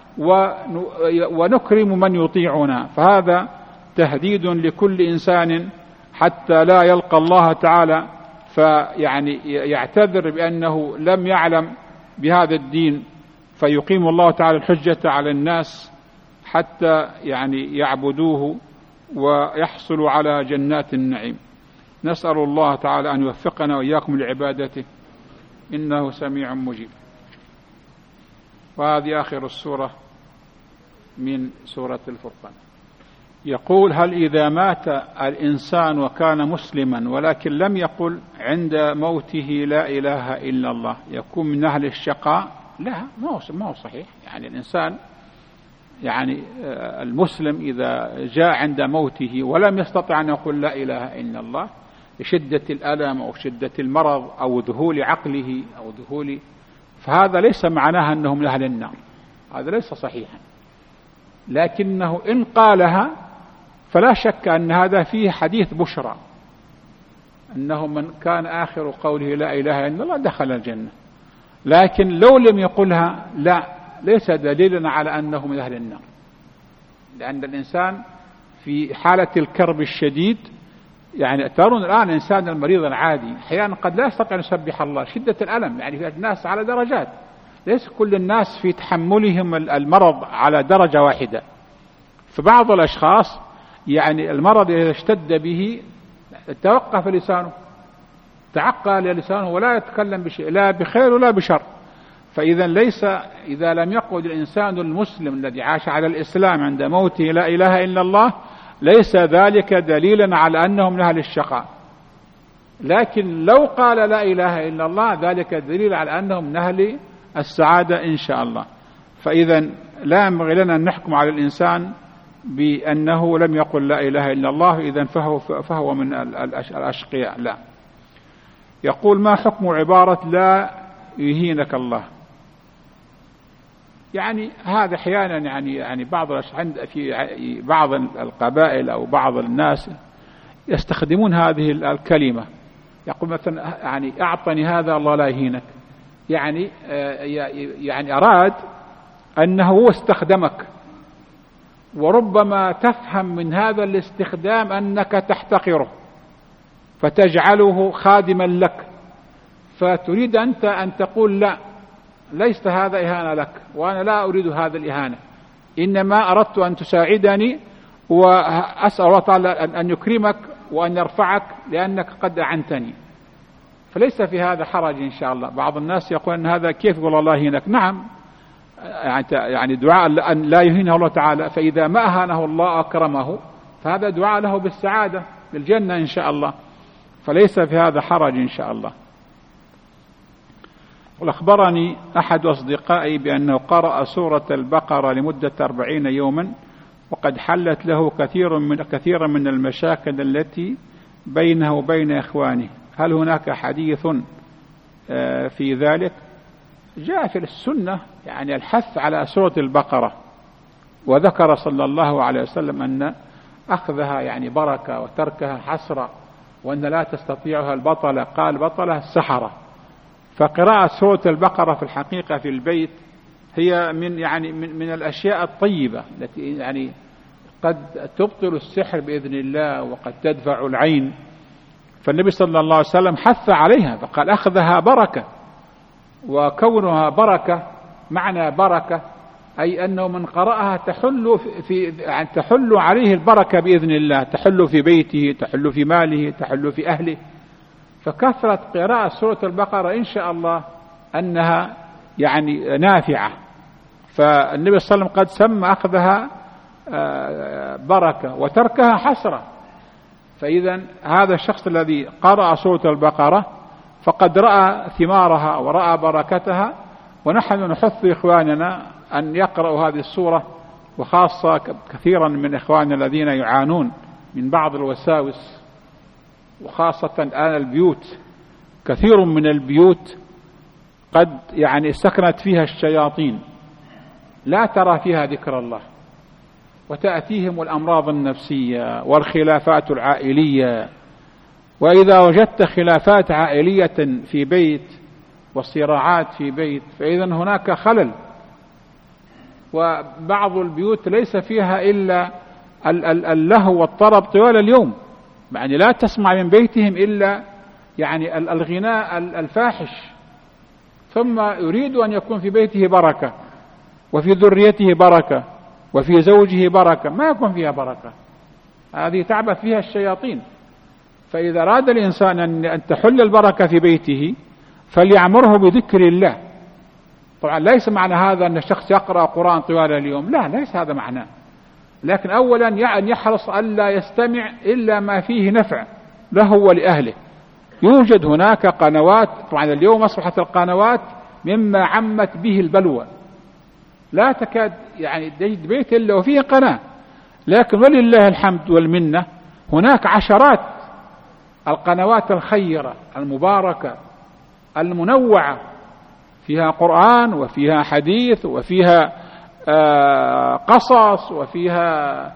[SPEAKER 1] ونكرم من يطيعنا. فهذا تهديد لكل إنسان حتى لا يلقى الله تعالى فيعني يعتذر بأنه لم يعلم بهذا الدين، فيقيم الله تعالى الحجة على الناس حتى يعني يعبدوه ويحصلوا على جنات النعيم. نسأل الله تعالى أن يوفقنا وإياكم لعبادته، إنه سميع مجيب. وهذه آخر السورة من سورة الفرقان. يقول: هل إذا مات الإنسان وكان مسلما ولكن لم يقل عند موته لا إله إلا الله يكون من أهل الشقاء؟ لا، ما هو صحيح. يعني الإنسان يعني المسلم إذا جاء عند موته ولم يستطع أن يقول لا إله إلا الله لشدة الألم أو شدة المرض أو ذهول عقله أو ذهول، فهذا ليس معناها أنه من أهل النار، هذا ليس صحيحا. لكنه إن قالها فلا شك أن هذا فيه حديث بشرى، أنه من كان آخر قوله لا إله إلا الله دخل الجنة. لكن لو لم يقلها لا، ليس دليلا على أنه من أهل النار، لأن الإنسان في حالة الكرب الشديد، يعني ترون الآن الإنسان المريض العادي أحيانا قد لا يستطيع أن يسبح الله شدة الألم، يعني في الناس على درجات، ليس كل الناس في تحملهم المرض على درجة واحدة. فبعض الأشخاص يعني المرض إذا اشتد به توقف لسانه، تعقل لسانه ولا يتكلم بشيء، لا بخير ولا بشر. فإذا ليس إذا لم يقعد الإنسان المسلم الذي عاش على الإسلام عند موته لا إله إلا الله ليس ذلك دليلا على أنهم من أهل الشقاء. لكن لو قال لا إله إلا الله ذلك دليل على أنهم من أهل السعادة إن شاء الله. فإذا لا ينبغي لنا أن نحكم على الإنسان بأنه لم يقل لا إله إلا الله إذن فهو من الأشقياء، لا. يقول: ما حكم عبارة لا يهينك الله؟ يعني هذا أحيانا يعني في بعض القبائل أو بعض الناس يستخدمون هذه الكلمة، يقول مثلا يعني أعطني هذا الله لا يهينك، يعني أراد أنه هو استخدمك، وربما تفهم من هذا الاستخدام أنك تحتقره فتجعله خادما لك، فتريد أنت أن تقول لا، ليس هذا إهانة لك، وأنا لا أريد هذا الإهانة، إنما أردت أن تساعدني وأسأل الله تعالى أن يكرمك وأن يرفعك لأنك قد أعنتني. فليس في هذا حرج إن شاء الله. بعض الناس يقول أن هذا كيف يقول الله يهينك؟ نعم، يعني دعاء أن لا يهينه الله تعالى، فإذا ما أهانه الله أكرمه فهذا دعاء له بالسعادة بالجنة إن شاء الله، فليس في هذا حرج إن شاء الله. أخبرني أحد أصدقائي بأنه قرأ سورة البقرة لمدة 40 يوما وقد حلت له كثيرا من المشاكل التي بينه وبين إخوانه. هل هناك حديث في ذلك؟ جاء في السنة يعني الحث على سورة البقرة، وذكر صلى الله عليه وسلم أن أخذها يعني بركة وتركها حسرة، وأن لا تستطيعها البطلة، قال بطلة السحرة. فقراءة سورة البقرة في الحقيقة في البيت هي من الأشياء الطيبة التي يعني قد تبطل السحر بإذن الله وقد تدفع العين. فالنبي صلى الله عليه وسلم حث عليها فقال أخذها بركة، وكونها بركة معنى بركة أي أنه من قرأها تحل عليه البركة بإذن الله، تحل في بيته، تحل في ماله، تحل في أهله. فكثرة قراءة سورة البقرة إن شاء الله أنها يعني نافعة. فالنبي صلى الله عليه وسلم قد سمى أخذها بركة وتركها حسرة. فإذا هذا الشخص الذي قرأ سورة البقرة فقد رأى ثمارها ورأى بركتها. ونحن نحث إخواننا أن يقرأوا هذه السورة، وخاصة كثيرا من إخواننا الذين يعانون من بعض الوساوس، وخاصة الآن البيوت، كثير من البيوت قد يعني سكنت فيها الشياطين لا ترى فيها ذكر الله، وتأتيهم الأمراض النفسية والخلافات العائلية. وإذا وجدت خلافات عائلية في بيت وصراعات في بيت فإذا هناك خلل. وبعض البيوت ليس فيها إلا اللهو والطرب طوال اليوم، يعني لا تسمع من بيتهم إلا يعني الغناء الفاحش، ثم يريد أن يكون في بيته بركة وفي ذريته بركة وفي زوجه بركة، ما يكون فيها بركة، هذه تعبث فيها الشياطين. فإذا أراد الإنسان أن تحل البركة في بيته فليعمره بذكر الله. طبعا ليس معنى هذا أن الشخص يقرأ قرآن طوال اليوم، لا، ليس هذا معناه، لكن أولا أن يحرص ألا يستمع إلا ما فيه نفع له ولأهله. يوجد هناك قنوات، طبعا اليوم أصبحت القنوات مما عمت به البلوى، لا تكاد يعني تجد بيت إلا وفيه قناة. لكن ولله الحمد والمنة هناك عشرات القنوات الخيرة المباركة المنوعة، فيها قرآن وفيها حديث وفيها قصص وفيها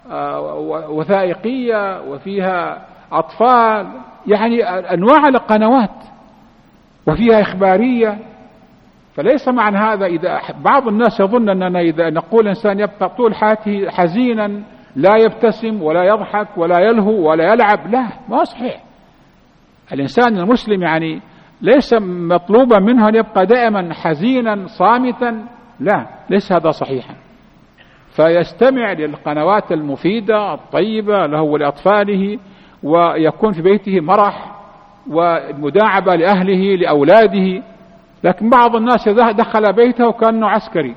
[SPEAKER 1] وثائقية وفيها أطفال، يعني أنواع القنوات، وفيها إخبارية. فليس معنى هذا إذا بعض الناس يظن أننا إذا نقول إنسان يبقى طول حياته حزينا لا يبتسم ولا يضحك ولا يلهو ولا يلعب، لا، ما صحيح. الإنسان المسلم يعني ليس مطلوبا منه أن يبقى دائما حزينا صامتا، لا، ليس هذا صحيحا. فيستمع للقنوات المفيدة الطيبة له ولأطفاله، ويكون في بيته مرح ومداعبة لأهله لأولاده. لكن بعض الناس دخل بيته كأنه عسكري،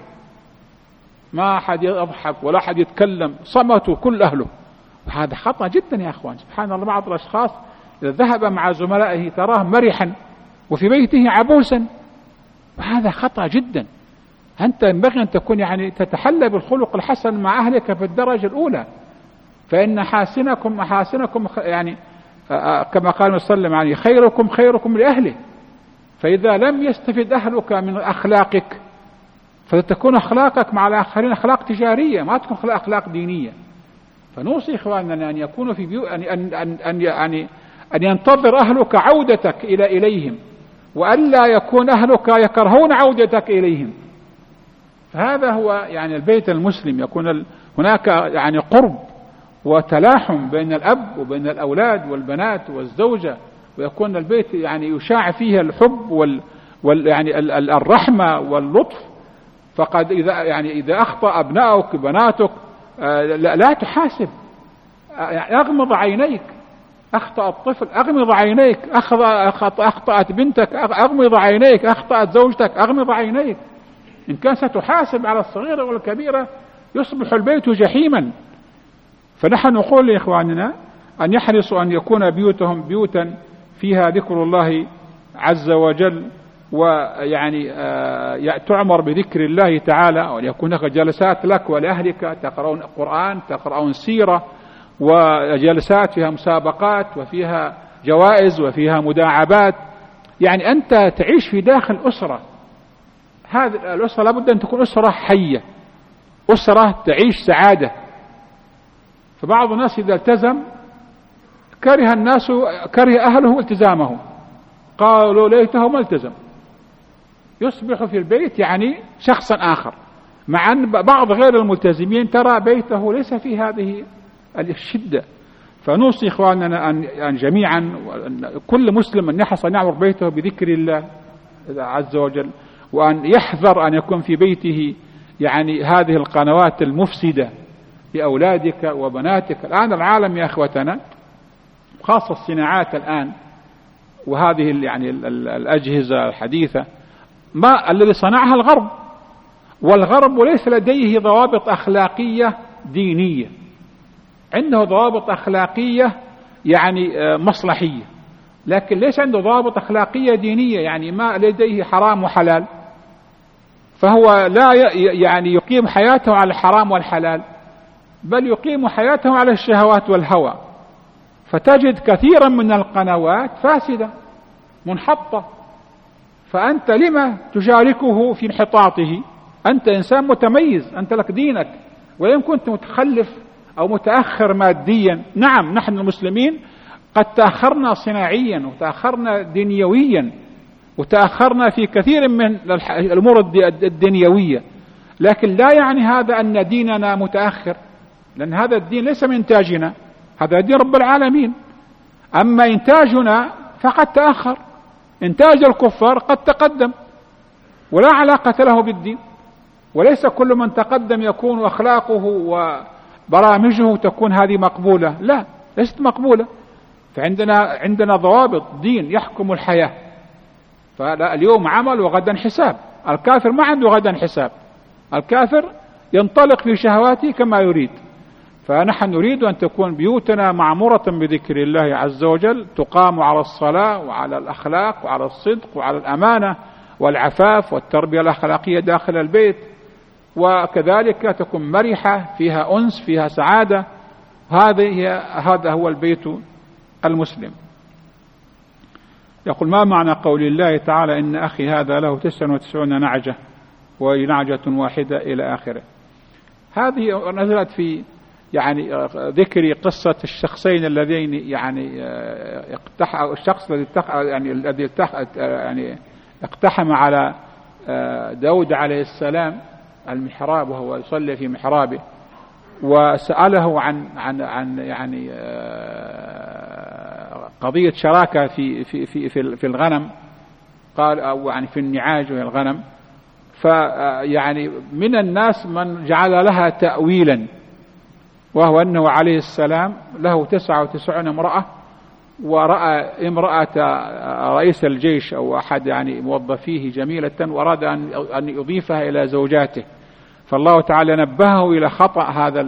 [SPEAKER 1] ما أحد يضحك ولا أحد يتكلم، صمتوا كل أهله، وهذا خطأ جدا يا أخوان. سبحان الله، بعض الأشخاص إذا ذهب مع زملائه تراه مرحا وفي بيته عبوسا، وهذا خطأ جدا. أنت ينبغي أن تكون يعني تتحلى بالخلق الحسن مع أهلك في الدرجة الأولى، فإن محاسنكم يعني كما قال وسلم يعني خيركم لأهله. فإذا لم يستفد أهلك من أخلاقك فتكون أخلاقك مع الآخرين أخلاق تجارية، ما تكون أخلاق دينية. فنوصي إخواننا أن يكونوا في بيوت، أن ينتظر أهلك عودتك إليهم، وألا يكون أهلك يكرهون عودتك إليهم. فهذا هو يعني البيت المسلم، يكون هناك يعني قرب وتلاحم بين الأب وبين الأولاد والبنات والزوجة، ويكون البيت يعني يشاع فيه الحب يعني الرحمة واللطف. فقد إذا أخطأ أبنائك بناتك لا تحاسب، أغمض عينيك. أخطأ الطفل أغمض عينيك، أخطأت بنتك أغمض عينيك، أخطأت زوجتك أغمض عينيك. إن كان ستحاسب على الصغيرة والكبيرة يصبح البيت جحيما. فنحن نقول لإخواننا أن يحرصوا أن يكون بيوتهم بيوتا فيها ذكر الله عز وجل، ويعني تعمر بذكر الله تعالى، وأن يكون هناك جلسات لك ولأهلك تقرؤون القرآن، تقرؤون سيرة، وجلسات فيها مسابقات وفيها جوائز وفيها مداعبات. يعني أنت تعيش في داخل أسرة، هذه الأسرة لابد أن تكون أسرة حية، أسرة تعيش سعادة. فبعض الناس إذا التزم كره أهله التزامه، قالوا ليته ما التزم، يصبح في البيت يعني شخصا آخر، مع أن بعض غير الملتزمين ترى بيته ليس في هذه الشدة. فنوصي إخواننا أن جميعا كل مسلم أن يحرص أن يعمر بيته بذكر الله عز وجل، وأن يحذر أن يكون في بيته يعني هذه القنوات المفسدة لأولادك وبناتك. الآن العالم يا أخوتنا خاصة الصناعات الآن وهذه يعني الأجهزة الحديثة ما الذي صنعها الغرب، والغرب ليس لديه ضوابط أخلاقية دينية، عنده ضوابط أخلاقية يعني مصلحية، لكن ليس عنده ضوابط أخلاقية دينية، يعني ما لديه حرام وحلال، فهو لا يعني يقيم حياته على الحرام والحلال، بل يقيم حياته على الشهوات والهوى. فتجد كثيرا من القنوات فاسدة منحطة، فأنت لما تشاركه في انحطاطه؟ أنت إنسان متميز، أنت لك دينك، وإن كنت متخلف أو متأخر ماديا. نعم نحن المسلمين قد تأخرنا صناعيا وتأخرنا دنيويا وتأخرنا في كثير من الأمور الدنيوية، لكن لا يعني هذا أن ديننا متأخر، لأن هذا الدين ليس من إنتاجنا، هذا دين رب العالمين. أما إنتاجنا فقد تأخر، إنتاج الكفار قد تقدم ولا علاقة له بالدين. وليس كل من تقدم يكون أخلاقه وبرامجه تكون هذه مقبولة، لا، ليست مقبولة. فعندنا ضوابط دين يحكم الحياة. فاليوم عمل وغدا حساب. الكافر ما عنده غدا حساب، الكافر ينطلق في شهواته كما يريد. فنحن نريد أن تكون بيوتنا معمورة بذكر الله عز وجل، تقام على الصلاة وعلى الأخلاق وعلى الصدق وعلى الأمانة والعفاف والتربية الأخلاقية داخل البيت، وكذلك تكون مرحة فيها أنس فيها سعادة. هذا هو البيت المسلم. يقول: ما معنى قول الله تعالى: إن أخي هذا له 99 نعجة ونعجة واحدة إلى آخره؟ هذه نزلت في يعني ذكر قصة الشخصين اللذين يعني الشخص الذي اقتحم على داود عليه السلام المحراب وهو يصلي في محرابه، وسأله عن يعني قضية شراكة في الغنم، قال أو يعني في النعاج وهي الغنم. فيعني من الناس من جعل لها تأويلا، وهو أنه عليه السلام له 99 امرأة، ورأى امرأة رئيس الجيش أو أحد يعني موظفيه جميلة وأراد أن يضيفها إلى زوجاته، فالله تعالى نبهه إلى خطأ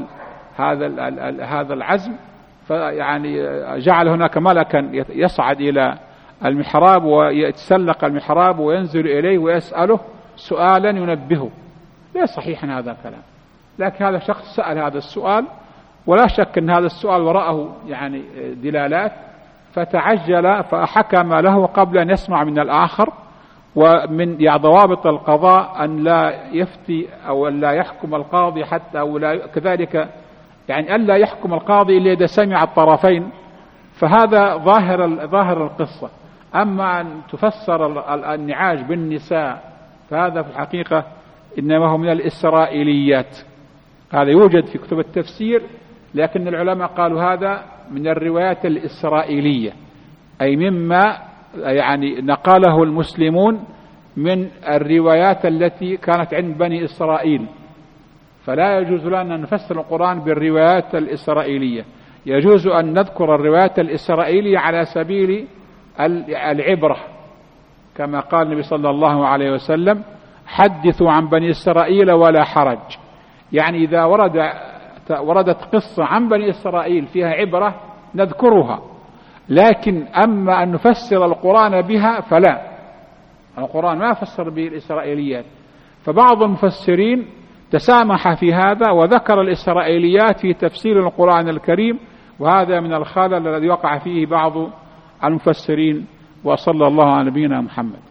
[SPEAKER 1] هذا العزم، فيعني جعل هناك ملكا يصعد إلى المحراب ويتسلق المحراب وينزل إليه ويسأله سؤالا ينبهه. ليس صحيحا هذا الكلام، لكن هذا شخص سأل هذا السؤال، ولا شك أن هذا السؤال وراءه يعني دلالات، فتعجل فحكم له قبل أن يسمع من الآخر. ومن ضوابط القضاء أن لا يفتي أو أن لا يحكم القاضي حتى، أو لا كذلك يعني أن لا يحكم القاضي إلا إذا سمع الطرفين، فهذا ظاهر القصة. أما أن تفسر النعاج بالنساء فهذا في الحقيقة إنما هو من الإسرائيليات، هذا يوجد في كتب التفسير، لكن العلماء قالوا هذا من الروايات الإسرائيلية، أي مما يعني نقله المسلمون من الروايات التي كانت عند بني إسرائيل. فلا يجوز لنا أن نفسر القرآن بالروايات الإسرائيلية، يجوز أن نذكر الروايات الإسرائيلية على سبيل العبرة، كما قال النبي صلى الله عليه وسلم: حدثوا عن بني إسرائيل ولا حرج. يعني إذا وردت قصة عن بني إسرائيل فيها عبرة نذكرها، لكن أما أن نفسر القرآن بها فلا، القرآن ما فسر به الإسرائيليات. فبعض المفسرين تسامح في هذا وذكر الإسرائيليات في تفسير القرآن الكريم، وهذا من الخلل الذي وقع فيه بعض المفسرين. وصلى الله على نبينا محمد.